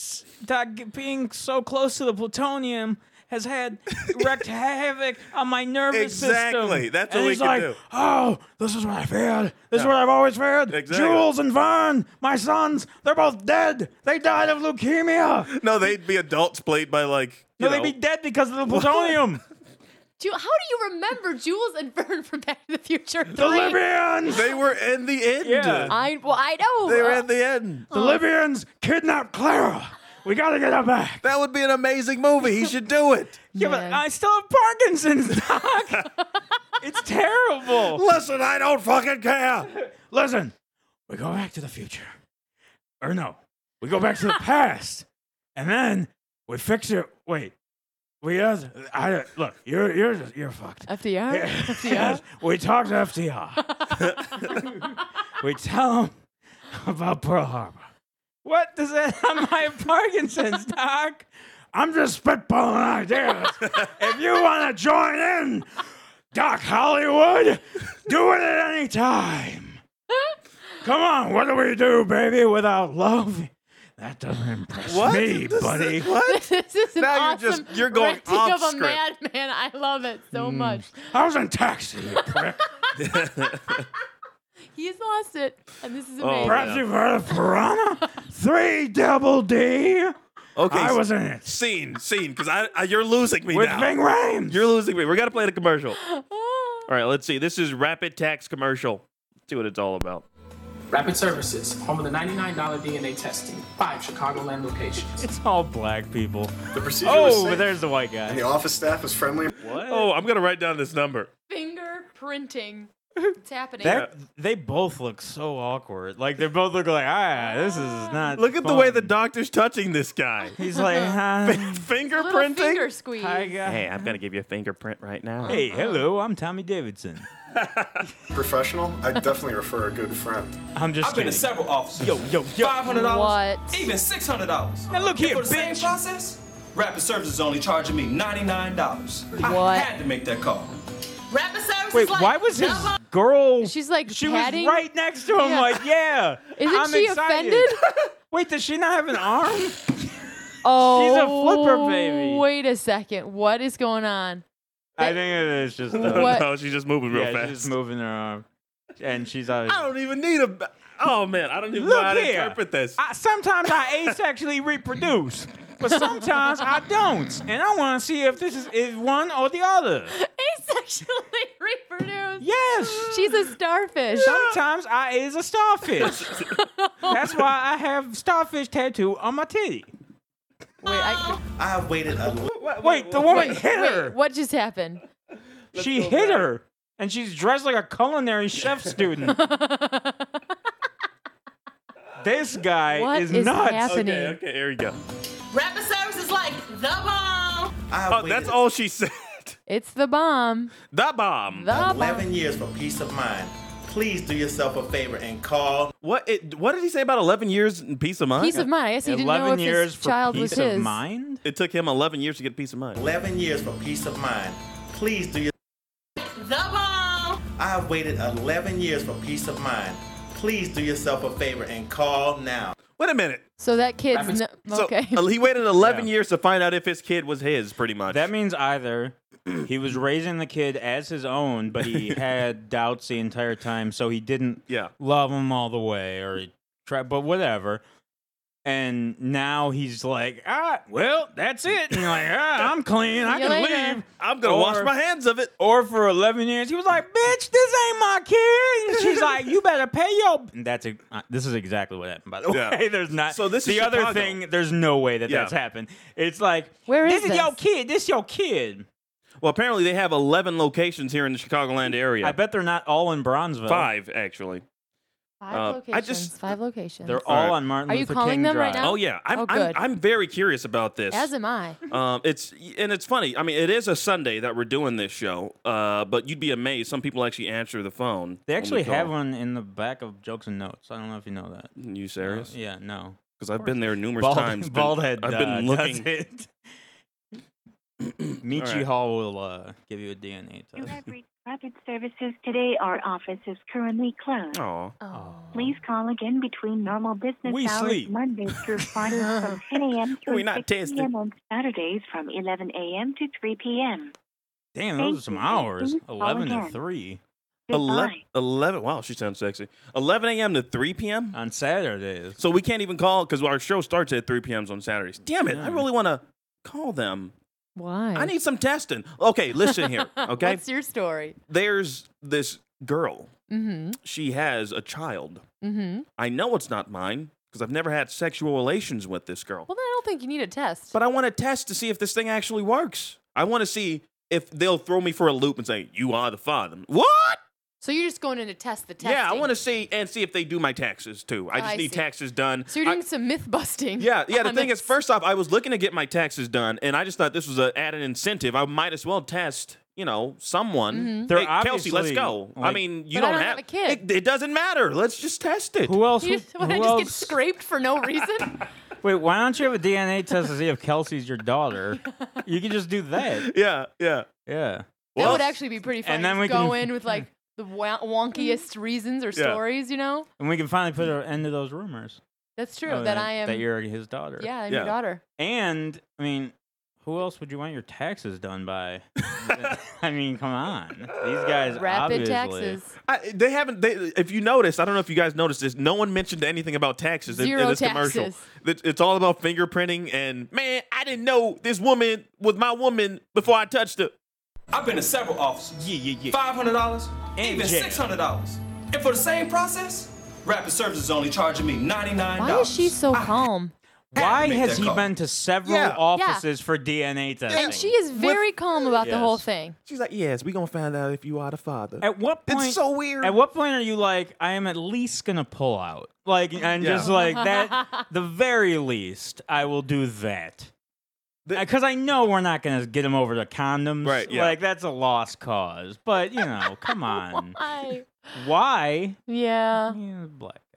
being so close to the plutonium has wreaked havoc on my nervous system. Exactly. That's And what we he's can like, do. oh, this is what I feared. This is Yeah. what I've always feared. Exactly. Jules and Vern, my sons, they're both dead. They died of leukemia. No, they'd be adults played by like. No, you know, they'd be dead because of the plutonium. How do you remember Jules and Vern from Back to the Future 3? The Libyans. They were in the end. Yeah. I know. They were at the end. The Libyans kidnapped Clara. We gotta get her back. That would be an amazing movie. He should do it. Yeah, but Man. I still have Parkinson's, Doc. It's terrible. Listen, I don't fucking care. Listen, we go back to the future. Or no, we go back to the past. And then we fix it. Wait. Look, you're fucked. FDR? FDR? Yes, we talk to FDR. We tell him about Pearl Harbor. What does that have my Parkinson's, Doc? I'm just spitballing ideas. If you want to join in, Doc Hollywood, do it at any time. Come on, what do we do, baby, without love? That doesn't impress What? me, buddy. What? This is an Now awesome you're going renting off of a script. madman. I love it so much. I was in taxi, you prick. He's lost it, and this is Oh, amazing. Perhaps you've heard of Piranha? 3 double D. Okay, I was in it. Scene, because you're losing me With now. Ving Rhames. You're losing me. We got to play the commercial. All right, let's see. This is Rapid Tax commercial. Let's see what it's all about. Rapid Services, home of the $99 DNA testing, 5 Chicagoland locations. It's all black people. The procedure was Oh, safe, but there's the white guy. and the office staff was friendly. What? Oh, I'm going to write down this number. Fingerprinting. It's happening. They both look so awkward. Like, they both look like, this is not Look at the way fun. the doctor's touching this guy. He's like, hi. A little Fingerprinting? finger squeeze. Hi, guy. Hey, I'm going to give you a fingerprint right now. Hey, hello, I'm Tommy Davidson. Professional, I definitely refer a good friend. I'm just I've been to kidding. several offices. Yo. $500, What? even $600. Now look here, For the same bitch. process, Rapid Services is only charging me $99. What? I had to make that call. Rapid Services Wait, like why was his double- girl? She's like She patting. was right next to him, Yeah. like, yeah. Isn't I'm she excited. offended? Wait, does she not have an arm? Oh, She's a flipper baby. Wait a second. What is going on? I think it is just What? No, she's just moving real yeah, fast. she's just moving her arm, and she's I don't even need a... Oh, man, I don't even know Look how to here. interpret this. Sometimes I asexually reproduce, but sometimes I don't, and I want to see if this is one or the other. Asexually reproduce. Yes. She's a starfish. Sometimes I is a starfish. That's why I have starfish tattoo on my titty. Wait, I have waited a Wait, the woman hit her. wait, what just happened? She hit her, and she's dressed like a culinary chef student. This guy What is is nuts. happening? Okay, here we go. Rapid Services like the bomb. I have Oh, waited that's all she said. It's the bomb. The bomb. The bomb. 11 years for peace of mind. Please do yourself a favor and call. What did he say about 11 years in peace of mind? Peace of mind. I guess he didn't know 11 if years his for child was peace his. of mind? It took him 11 years to get peace of mind. 11 years for peace of mind. Please do your. The bomb. I have waited 11 years for peace of mind. Please do yourself a favor and call now. Wait a minute. So that kid's So okay. he waited 11 Yeah. years to find out if his kid was his, pretty much. That means either he was raising the kid as his own, but he had doubts the entire time, so he didn't Yeah. love him all the way, or he tried, but whatever. And now he's like, well, that's it. And you're like, I'm clean. I See you can later. leave. I'm going to wash my hands of it. Or for 11 years, he was like, bitch, this ain't my kid. And she's like, you better pay your... And this is exactly what happened, by the way. Yeah. There's not... So this is the other Chicago. thing, there's no way that Yeah. that's happened. It's like, Where is this is your this? kid. This your kid. Well, apparently they have 11 locations here in the Chicagoland area. I bet they're not all in Bronzeville. 5, actually. Five I locations. just- 5 locations. They're All all right. on Martin Are you Luther calling King them Drive. right now? Oh, yeah. Oh, good. I'm very curious about this. As am I. It's funny. I mean, it is a Sunday that we're doing this show, but you'd be amazed. Some people actually answer the phone. They when actually we call. have one in the back of Jokes and Notes. I don't know if you know that. You serious? Yeah, no. Because I've been there numerous times. Baldhead I've been does looking. it. Michi All right. Hall will give you a DNA You test. have reached Rapid Services today. Our office is currently closed. Oh, Oh. Please call again between normal business We hours sleep. Mondays through Fridays from 10 a.m. We're to not 6 testing. p.m. and Saturdays from 11 a.m. to 3 p.m. Damn, those are some Thank you. hours. Please call 11 to again. 3 Goodbye. 11. Wow, she sounds sexy. 11 a.m. to 3 p.m. on Saturdays. So we can't even call because our show starts at 3 p.m. on Saturdays. Damn it! I Yeah. really want to call them. Why? I need some testing. Okay, listen here. Okay, What's your story? there's this girl. Mm-hmm. She has a child. Mm-hmm. I know it's not mine because I've never had sexual relations with this girl. Well, then I don't think you need a test. But I want to test to see if this thing actually works. I want to see if they'll throw me for a loop and say, "You are the father." What? So you're just going in to test the testing. Yeah, I want to see if they do my taxes too. I just I need see. taxes done. So you're doing some myth busting. Yeah. The on thing is, this. first off, I was looking to get my taxes done, and I just thought this was an added incentive. I might as well test, someone. They're Hey, Kelsey, let's obviously, go. I like- mean, you But I don't don't have a kid. It doesn't matter. Let's just test it. Who else? You just, who when I just get else- scraped for no reason. Wait, why don't you have a DNA test to see if Kelsey's your daughter? You can just do that. Yeah. Yeah. That Well, would actually be pretty fun. and then Just we go can- in with like the wonkiest reasons or Yeah. stories, And we can finally put an end to those rumors. That's true. That I am. That you're his daughter. Yeah, I'm your daughter. And I mean, who else would you want your taxes done by? I mean, come on. These guys Rapid obviously. taxes. They haven't. If you notice, I don't know if you guys noticed this. No one mentioned anything about taxes in this commercial. Taxes. It's all about fingerprinting. And man, I didn't know this woman was my woman before I touched her. I've been to several offices. Yeah. $500, And even jail. $600. And for the same process, Rapid Services is only charging me $99. Why is she so calm? Why make has that he call. been to several Yeah. offices for DNA testing? And she is very calm about the whole thing. She's like, yes, we're gonna find out if you are the father. At what point? It's so weird. At what point are you like, I am at least gonna pull out, like, and just like that? The very least, I will do that. Because I know we're not gonna get him over the condoms, Right, yeah. Like that's a lost cause. But you know, come on, Why? why? Yeah. Yeah, black guy.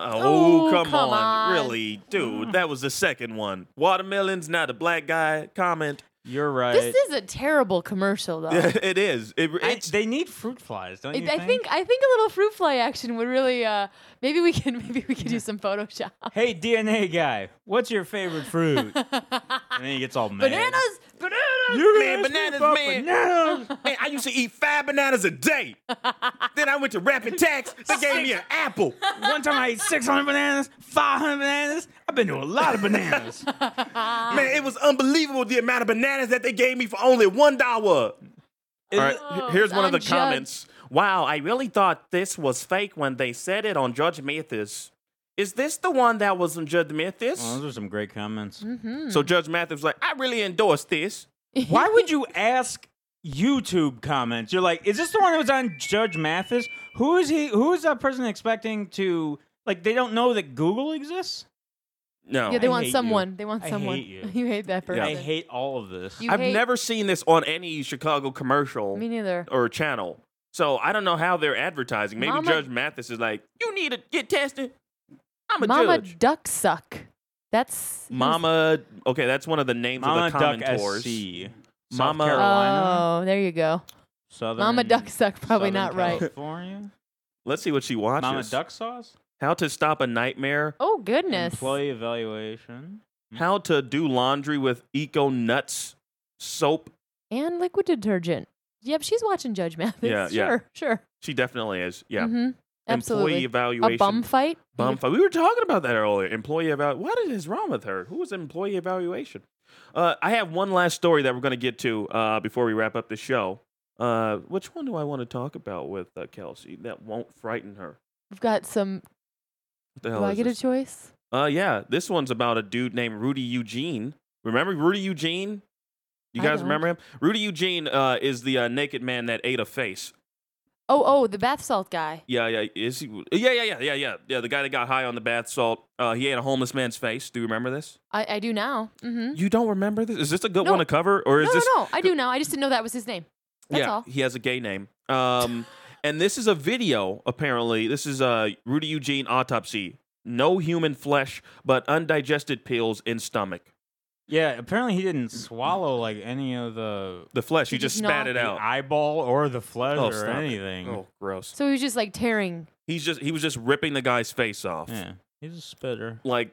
Oh, come come on. on. Really? Dude, that was the second one. Watermelons, not a black guy comment. You're right. This is a terrible commercial, though. It is. They need fruit flies, don't you I think a little fruit fly action would really. Maybe we can do some Photoshop. Hey, DNA guy, what's your favorite fruit? And then he gets all mad. Bananas. Man, bananas, man. Man, I used to eat 5 bananas a day. Then I went to Rapid Tax. They gave me an apple. One time I ate 600 bananas, 500 bananas. I've been to a lot of bananas. Man, it was unbelievable the amount of bananas that they gave me for only $1. All right, here's one of the Unjudged. comments. Wow, I really thought this was fake when they said it on Judge Mathis. Is this the one that was on Judge Mathis? Well, those are some great comments. So Judge Mathis was like, I really endorse this. Why would you ask YouTube comments? You're like, is this the one that was on Judge Mathis? Who is he? Who is that person expecting to, like, they don't know that Google exists? No. Yeah, they I want hate someone. you. They want I someone. hate you. You hate that person. I hate all of this. You I've hate- never seen this on any Chicago commercial Me neither. or channel. So I don't know how they're advertising. Maybe Mama- Judge Mathis is like, you need to get tested. I'm a Mama judge. Duck Suck. That's Mama, okay, that's one of the names Mama of the Duck commentors. SC. Mama- South Carolina. Oh, there you go. Southern, Mama Duck Suck. Probably Southern not right. California. Let's see what she watches. Mama Duck Sauce. How to stop a nightmare. Oh goodness. Employee evaluation. How to do laundry with Eco Nuts soap. And liquid detergent. Yep, she's watching Judge Mathis. Yeah, yeah. Sure. She definitely is. Yeah. Mm-hmm. Absolutely. Employee evaluation. A bum fight. Bum fight. We were talking about that earlier. Employee evaluation. What is wrong with her? Who was employee evaluation? I have one last story that we're going to get to before we wrap up the show. Which one do I want to talk about with Kelsey that won't frighten her? We've got some. What the hell Do I is get a this? choice? Yeah, this one's about a dude named Rudy Eugene. Remember Rudy Eugene? You I guys don't. remember him? Rudy Eugene is the naked man that ate a face. Oh, the bath salt guy. Yeah. Is he? Yeah. The guy that got high on the bath salt. He ate a homeless man's face. Do you remember this? I do now. Mm-hmm. You don't remember this? Is this a good No. one to cover, or is this? No. I do now. I just didn't know that was his name. That's yeah, all. he has a gay name. And this is a video. Apparently, this is a Rudy Eugene autopsy. No human flesh, but undigested pills in stomach. Yeah, apparently he didn't swallow like any of the flesh. He He just just spat knocked it the out. eyeball or the flesh Oh, or stop it. anything. Oh, gross. So he was just like tearing. He was just ripping the guy's face off, Yeah, he's a spitter, like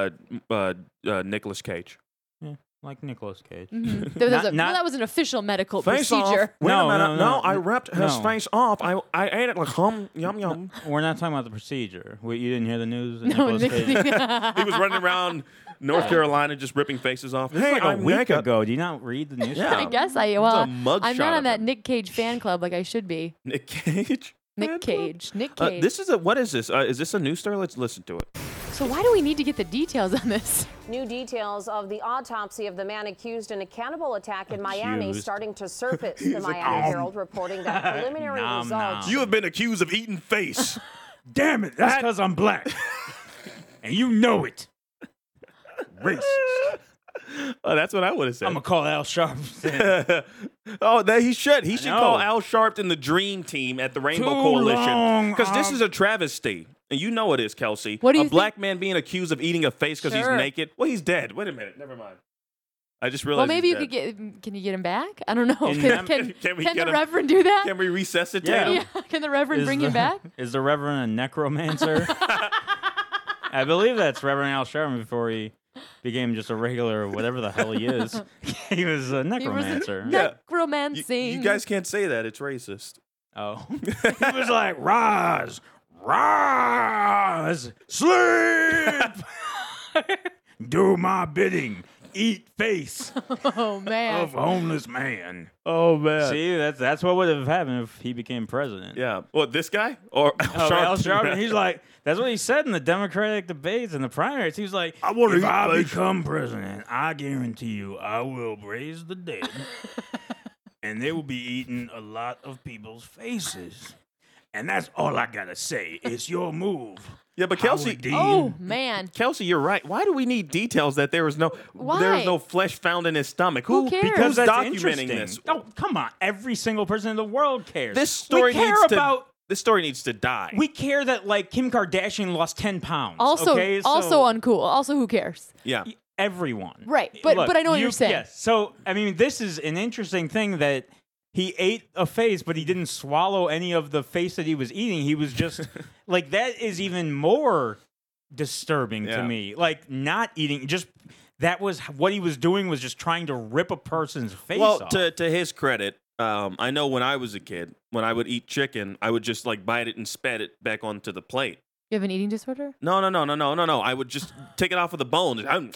Nicolas Cage. like Nicolas Cage. Mm-hmm. Well, Not- that was an official medical Face procedure. off. Wait No, a minute. no, no. I ripped his No. face off. I ate it like yum yum. We're not talking about the procedure. You didn't hear the news? that No, Nicolas Cage- He was running around North Carolina just ripping faces off. This is like a week ago. Do you not read the news? Yeah. I guess a mug I'm shot not of on that him. Nick Cage fan club like I should be. Nick Cage. Nick Cage. Nick Cage. This is what is this? Is this a news story? Let's listen to it. So why do we need to get the details on this? New details of the autopsy of the man accused in a cannibal attack in Miami Accused. starting to surface. The Miami Herald reporting that preliminary Nom, results. nom. You have been accused of eating face. Damn it! That's because I'm black, and you know it. Racist. Oh, that's what I would have said. I'm gonna call Al Sharpton. Oh, that he should. He should know. call Al Sharpton the Dream Team at the Rainbow Too Coalition. long, Because this is a travesty. And you know it is, Kelsey. What do you a black man being accused of eating a face because Sure. he's naked. Well, he's dead. Wait a minute. Never mind. I just Well, realized maybe you he's could dead. Can you get him back? I don't know. In Can, them- can, Can we can get the him- Reverend do that? Can we resuscitate Yeah. him? Yeah. Can the Reverend bring him back? Is the Reverend a necromancer? I believe that's Reverend Al Sharpton before he became just a regular whatever the hell he is. He was a necromancer. Necromancing. You guys can't say that. It's racist. Oh. He was like, rise, sleep, do my bidding, eat face Oh man. of homeless man. Oh man. See, that's what would have happened if he became president. Yeah. Well, this guy or Al Sharpton, he's like, that's what he said in the Democratic debates and the primaries. He was like, if I become president, I guarantee you I will raise the dead. And they will be eating a lot of people's faces. And that's all I gotta say. It's your move. Yeah, but Kelsey. Howard Dean. Oh man. Kelsey, you're right. Why do we need details that there was no flesh found in his stomach? Who cares? Because Who's that's documenting interesting. this? Oh, come on. Every single person in the world cares. This story we care needs about. This story needs to die. We care that like Kim Kardashian lost 10 pounds. Also, okay? also uncool. Also, who cares? Yeah. Everyone. Right, but Look, I know what you're saying. Yes. So I mean, this is an interesting thing that he ate a face, but he didn't swallow any of the face that he was eating. He was just like that is even more disturbing to me. Like not eating, just that was what he was doing was just trying to rip a person's face off. To his credit, I know when I was a kid, when I would eat chicken, I would just like bite it and spat it back onto the plate. You have an eating disorder? No. I would just take it off of the bone. And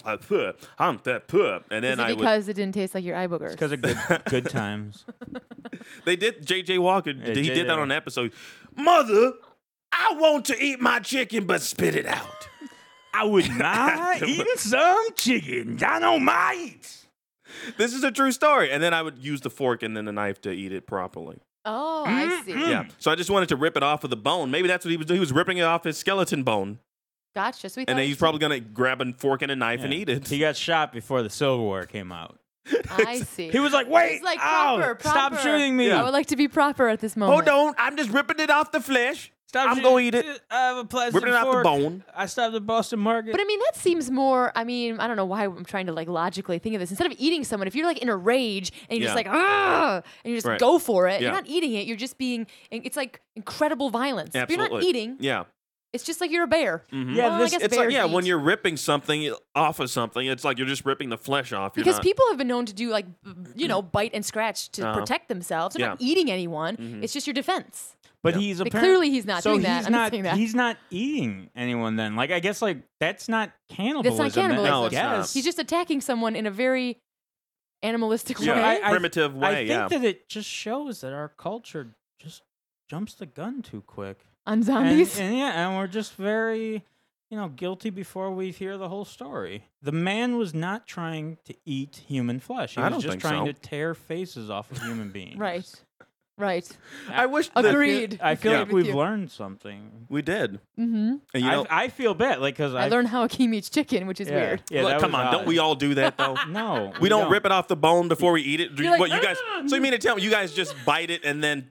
then Is it because it didn't taste like your eye boogers? Because of good times. They did. J.J. Walker, he J.J. did that on an episode. Mother, I want to eat my chicken, but spit it out. I would not eat some chicken. Dynamite. This is a true story. And then I would use the fork and then the knife to eat it properly. Oh, I see. Yeah. So I just wanted to rip it off of the bone. Maybe that's what he was doing. He was ripping it off his skeleton bone. Gotcha. So And then he's probably going to grab a fork and a knife and eat it. He got shot before the silverware came out. I see. He was like, wait, He's like, ow, proper. stop shooting me. I would like to be proper at this moment. Hold on. I'm just ripping it off the flesh. Stop I'm going to eat it. I have a plastic Ripping it off the fork. bone. I stopped at Boston Market. But I mean, that seems more. I mean, I don't know why I'm trying to like logically think of this. Instead of eating someone, if you're like in a rage and you're just like, ah, and you just go for it, you're not eating it. You're just being. It's like incredible violence. But Absolutely. you're not eating. Yeah. It's just like you're a bear. Mm-hmm. Yeah, well, I guess It's bears like, when eat. you're ripping something off of something, it's like you're just ripping the flesh off. You're Because not- people have been known to do like, bite and scratch to Uh-huh. protect themselves. They're not Yeah. eating anyone. Mhm. It's just your defense. But Yeah. he's But apparently clearly he's not doing that. He's I'm not not. saying that. He's not eating anyone. Then, like, I guess, like that's not cannibalism. That's not cannibalism. No, it's I not. guess. He's just attacking someone in a very animalistic Yeah, way. primitive way. I think yeah. that it just shows that our culture just jumps the gun too quick. On zombies. And we're just very, guilty before we hear the whole story. The man was not trying to eat human flesh. He I was don't just think trying so. to tear faces off of human beings. Right. Right. I wish Agreed. I feel Yeah. like with we've you. learned something. we did. Mm-hmm. And you know, I feel bad, like, because I learned how Akeem eats chicken, which is weird. Yeah, look, that come was on, odd. don't we all do that though? No, We don't rip it off the bone before we eat it. You're like, What you guys? So you mean to tell me you guys just bite it and then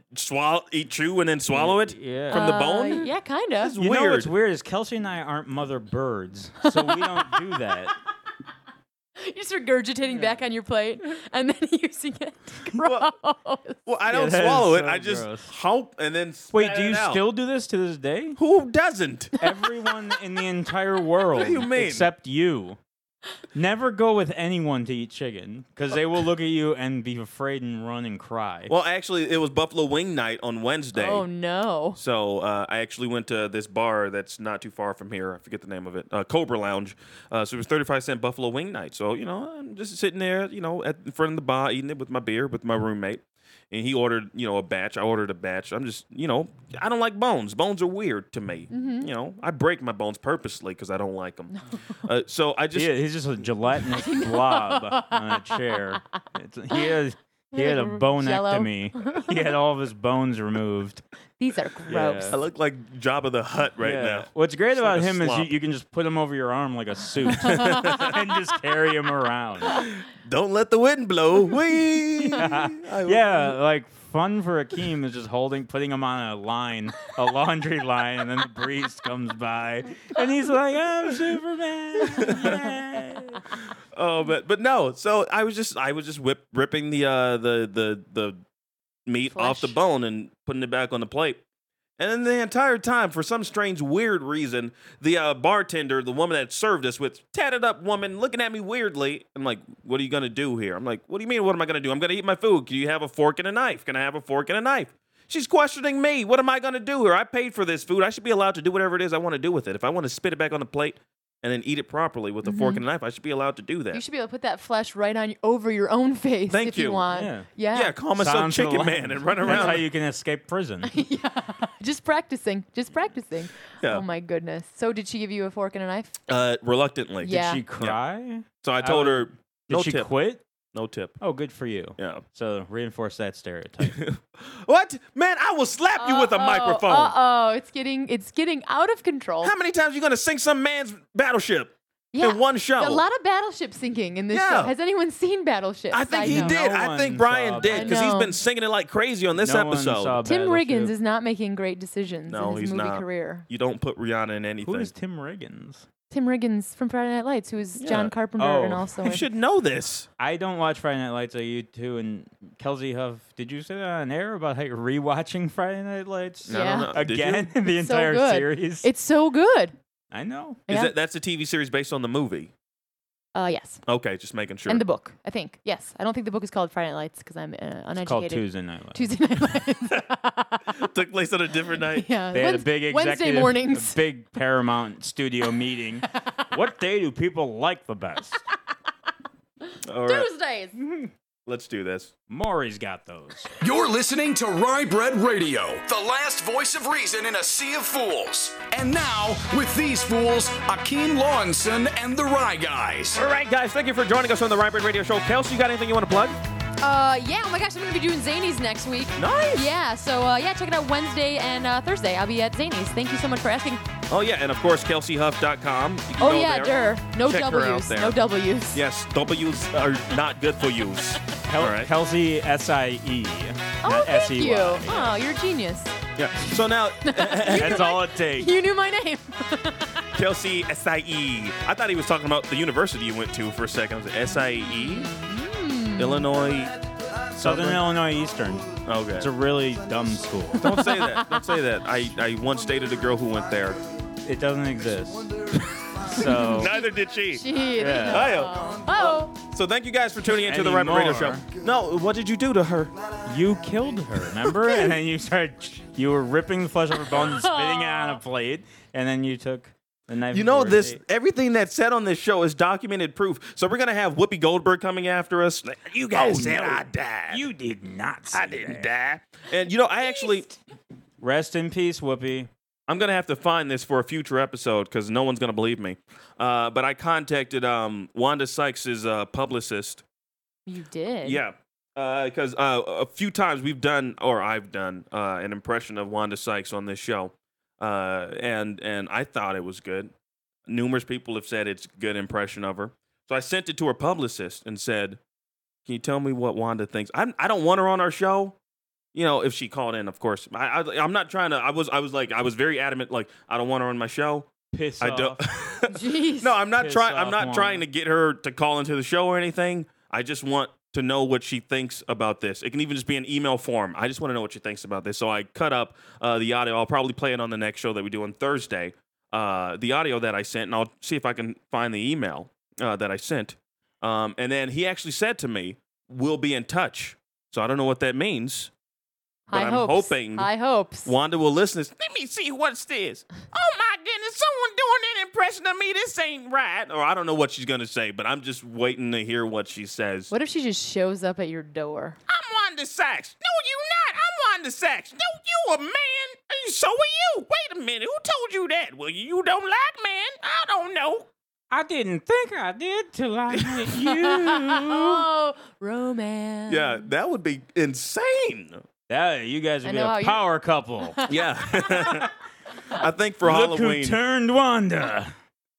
chew and then swallow it Yeah. from the bone? Yeah, kind of. That's You weird. know what's weird is Kelsey and I aren't mother birds, so we don't do that. You're just regurgitating back on your plate and then using it. Gross. Well, I don't that is swallow it. so I just gross. hump and then Wait, spat do you it out. still do this to this day? Who doesn't? Everyone in the entire world, What do you mean? except you. Never go with anyone to eat chicken because they will look at you and be afraid and run and cry. Well, actually, it was Buffalo Wing Night on Wednesday. Oh, no. So I actually went to this bar that's not too far from here. I forget the name of it. Cobra Lounge. So it was 35-cent Buffalo Wing Night. So, I'm just sitting there, in front of the bar, eating it with my beer with my roommate. And he ordered, a batch. I ordered a batch. I'm just, I don't like bones. Bones are weird to me. Mm-hmm. I break my bones purposely because I don't like them. So I just... He's just a gelatinous blob on a chair. He had a bonectomy. He had all of his bones removed. These are gross. I look like Jabba the Hutt right now. What's great Just about like a him is slop. you can just put him over your arm like a suit and just carry him around. Don't let the wind blow. Whee! Yeah, like fun for Akeem is just putting him on a laundry line, and then the breeze comes by, and he's like, "I'm Superman!" Yeah. Oh, but no. So I was just ripping the meat off the Flesh. bone and putting it back on the plate. And then the entire time, for some strange, weird reason, the bartender, the woman that served us with, tatted up woman, looking at me weirdly. I'm like, what are you going to do here? I'm like, what do you mean, what am I going to do? I'm going to eat my food. Can you have a fork and a knife? Can I have a fork and a knife? She's questioning me. What am I going to do here? I paid for this food. I should be allowed to do whatever it is I want to do with it. If I want to spit it back on the plate and then eat it properly with a fork and a knife, I should be allowed to do that. You should be able to put that flesh right on over your own face Thank if you want. Yeah. Yeah, call myself Silence of the Chicken Lambs. Man and run That's around. how you can escape prison. Just practicing. Yeah. Oh my goodness. So did she give you a fork and a knife? Reluctantly. Yeah. Did she cry? So I told her, Did no she tip. quit? No tip. Oh, good for you. Yeah. So reinforce that stereotype. What? Man, I will slap you with a microphone. It's getting out of control. How many times are you going to sink some man's battleship in one show? A lot of battleship sinking in this show. Has anyone seen Battleship? I think Side he note. did. No I think one Brian saw did because he's been singing it like crazy on this No one episode. saw Tim Battleship. Riggins is not making great decisions No, in his he's movie not. career. You don't put Rihanna in anything. Who is Tim Riggins? Tim Riggins from Friday Night Lights, who is Yeah. John Carpenter Oh. and also You should know this. I don't watch Friday Night Lights. You two and Kelsey Huff. Did you say that on air about how you're rewatching Friday Night Lights? I don't know. Did Again, you? the It's so entire good. series. It's so good. I know. Yeah. That's a TV series based on the movie. Yes. Okay, just making sure. And the book, I think. Yes. I don't think the book is called Friday Night Lights because I'm uneducated. It's called Tuesday Night Lights. Tuesday Night Lights. Took place on a different night. Yeah. They had a big Wednesday executive, mornings. a big Paramount studio meeting. What day do people like the best? All right, Tuesdays. let's do this. Maury's got those. You're listening to Rye Bread Radio, the last voice of reason in a sea of fools. And now, with these fools, Akeem Lawinson and the Rye Guys. All right, guys, thank you for joining us on the Rye Bread Radio Show. Kelsey, you got anything you want to plug? Yeah. Oh my gosh, I'm gonna be doing Zanies next week. Nice. Yeah. So check it out Wednesday and Thursday. I'll be at Zanies. Thank you so much for asking. Oh, yeah, and of course, KelseyHuff.com. You can Oh go yeah, there. No Check her out W's. there. No W's. Yes, W's are not good for yous. All right. Kelsey SIE. Oh, not thank SEY. you. Oh, you're a genius. Yeah. So now, That's all it takes. You knew my name. Kelsey SIE. I thought he was talking about the university you went to for a second. Was it SIE? Illinois. Southern Illinois Eastern. Okay. It's a really dumb school. Don't say that. Don't say that. I once dated a girl who went there. It doesn't exist. So Neither did she. Yeah. Oh. So thank you guys for tuning into the Rye Bread Radio Show. Anymore. No, what did you do to her? You killed her, remember? And then you were ripping the flesh off her bones and spitting it on a plate, and then you took the knife. You know before this. it- Everything that's said on this show is documented proof. So we're gonna have Whoopi Goldberg coming after us. You guys said I died. You did not say I didn't die. And you know, I actually, Rest in peace, Whoopi. I'm gonna have to find this for a future episode because no one's gonna believe me. But I contacted Wanda Sykes' publicist. You did. Yeah. Because a few times I've done an impression of Wanda Sykes on this show, and I thought it was good. Numerous people have said it's a good impression of her. So I sent it to her publicist and said, "Can you tell me what Wanda thinks?" I don't want her on our show. You know, if she called in, of course. I'm not trying to. I was very adamant. Like, I don't want her on my show. Piss I off. don't. Jeez. No, I'm not Piss trying. I'm off, not Wanda. trying to get her to call into the show or anything. I just want to know what she thinks about this. It can even just be an email form. I just want to know what she thinks about this. So I cut up the audio. I'll probably play it on the next show that we do on Thursday. The audio that I sent, and I'll see if I can find the email that I sent. And then he actually said to me, "We'll be in touch." So I don't know what that means. But High I'm hopes. hoping High hopes. Wanda will listen. Let me see what's this. Oh my goodness, someone doing an impression of me. This ain't right. Or I don't know what she's gonna say, but I'm just waiting to hear what she says. What if she just shows up at your door? I'm Wanda Sykes. No, you not. I'm Wanda Sykes. No, you a man. And so are you. Wait a minute. Who told you that? Well, you don't like man. I don't know. I didn't think I did till I met you. Oh, romance. Yeah, that would be insane. Yeah, you guys I would be know how a you- power couple. Yeah. I think for Look Halloween. who turned Wanda.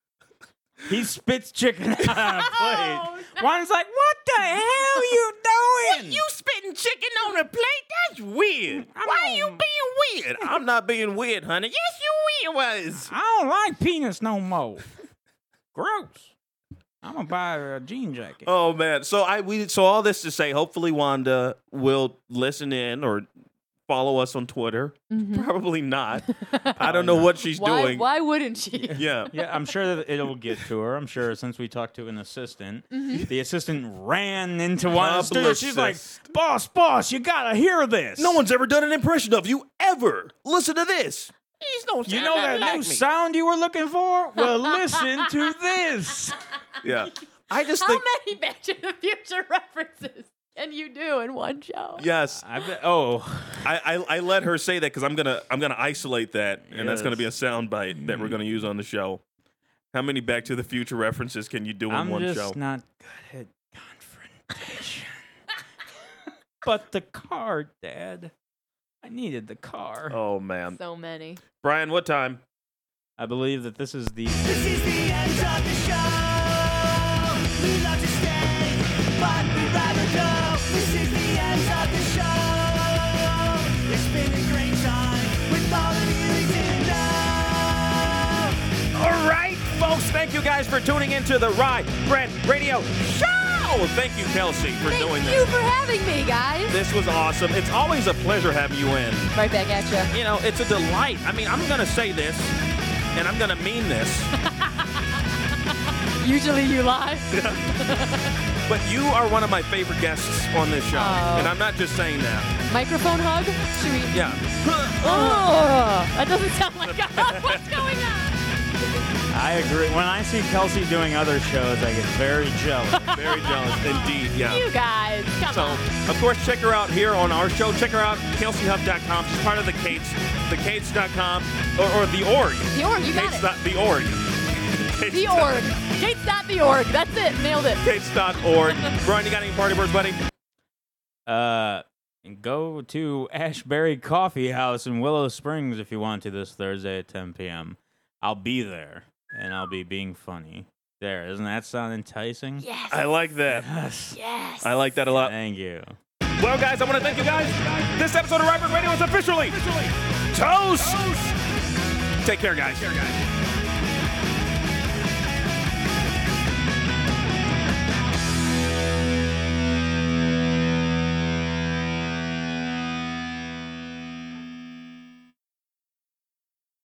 He spits chicken on a plate. Wanda's like, what the hell you doing? You spitting chicken on a plate? That's weird. Why are you being weird? I'm not being weird, honey. Yes, you was. I don't like penis no more. Gross. I'm gonna buy a jean jacket. Oh man. So all this to say, hopefully Wanda will listen in or follow us on Twitter? Probably not. I don't know what she's doing. Why wouldn't she? Yeah. Yeah, I'm sure that it'll get to her. I'm sure since we talked to an assistant, the assistant ran into one of the studios. She's like, boss, you gotta hear this. No one's ever done an impression of you, ever. Listen to this. You know that new sound you were looking for? Well, listen to this. Yeah. I just How think... many Back to the Future references can you do in one show? Yes. I let her say that because I'm gonna isolate that, and that's gonna be a sound bite that we're gonna use on the show. How many Back to the Future references can you do in one show? I'm just not good at confrontation. But the car, Dad. I needed the car. Oh man. So many. Brian, what time? I believe that this is the. This is the end of the show. We love to stay, but we'd rather go. This is the end of the show. It's been a great time with all of you to know. All right, folks. Thank you guys for tuning into the Rye Bread Radio Show. Thank you, Kelsey, for doing this. Thank you for having me, guys. This was awesome. It's always a pleasure having you in. Right back at you. You know, it's a delight. I mean, I'm going to say this, and I'm going to mean this. Usually you lie. But you are one of my favorite guests on this show. And I'm not just saying that. Microphone hug? Should we? Yeah. Oh, that doesn't sound like a hug. What's going on? I agree. When I see Kelsey doing other shows, I get very jealous. Very jealous indeed, yeah. You guys, come on. Of course, check her out here on our show. Check her out, KelseyHuff.com. She's part of the Kates, thekates.com, or the org. The org, you got it. The org. The org. Kates.the.org. That's it. Nailed it. Kates.org. Brian, you got any party words, buddy? Go to Ashbury Coffee House in Willow Springs if you want to this Thursday at 10 p.m. I'll be there, and I'll be being funny. There, doesn't that sound enticing? Yes. I like that. Yes. I like that a lot. Thank you. Well, guys, I want to thank you guys. This episode of Rye Bread Radio is officially toast. Take care, guys.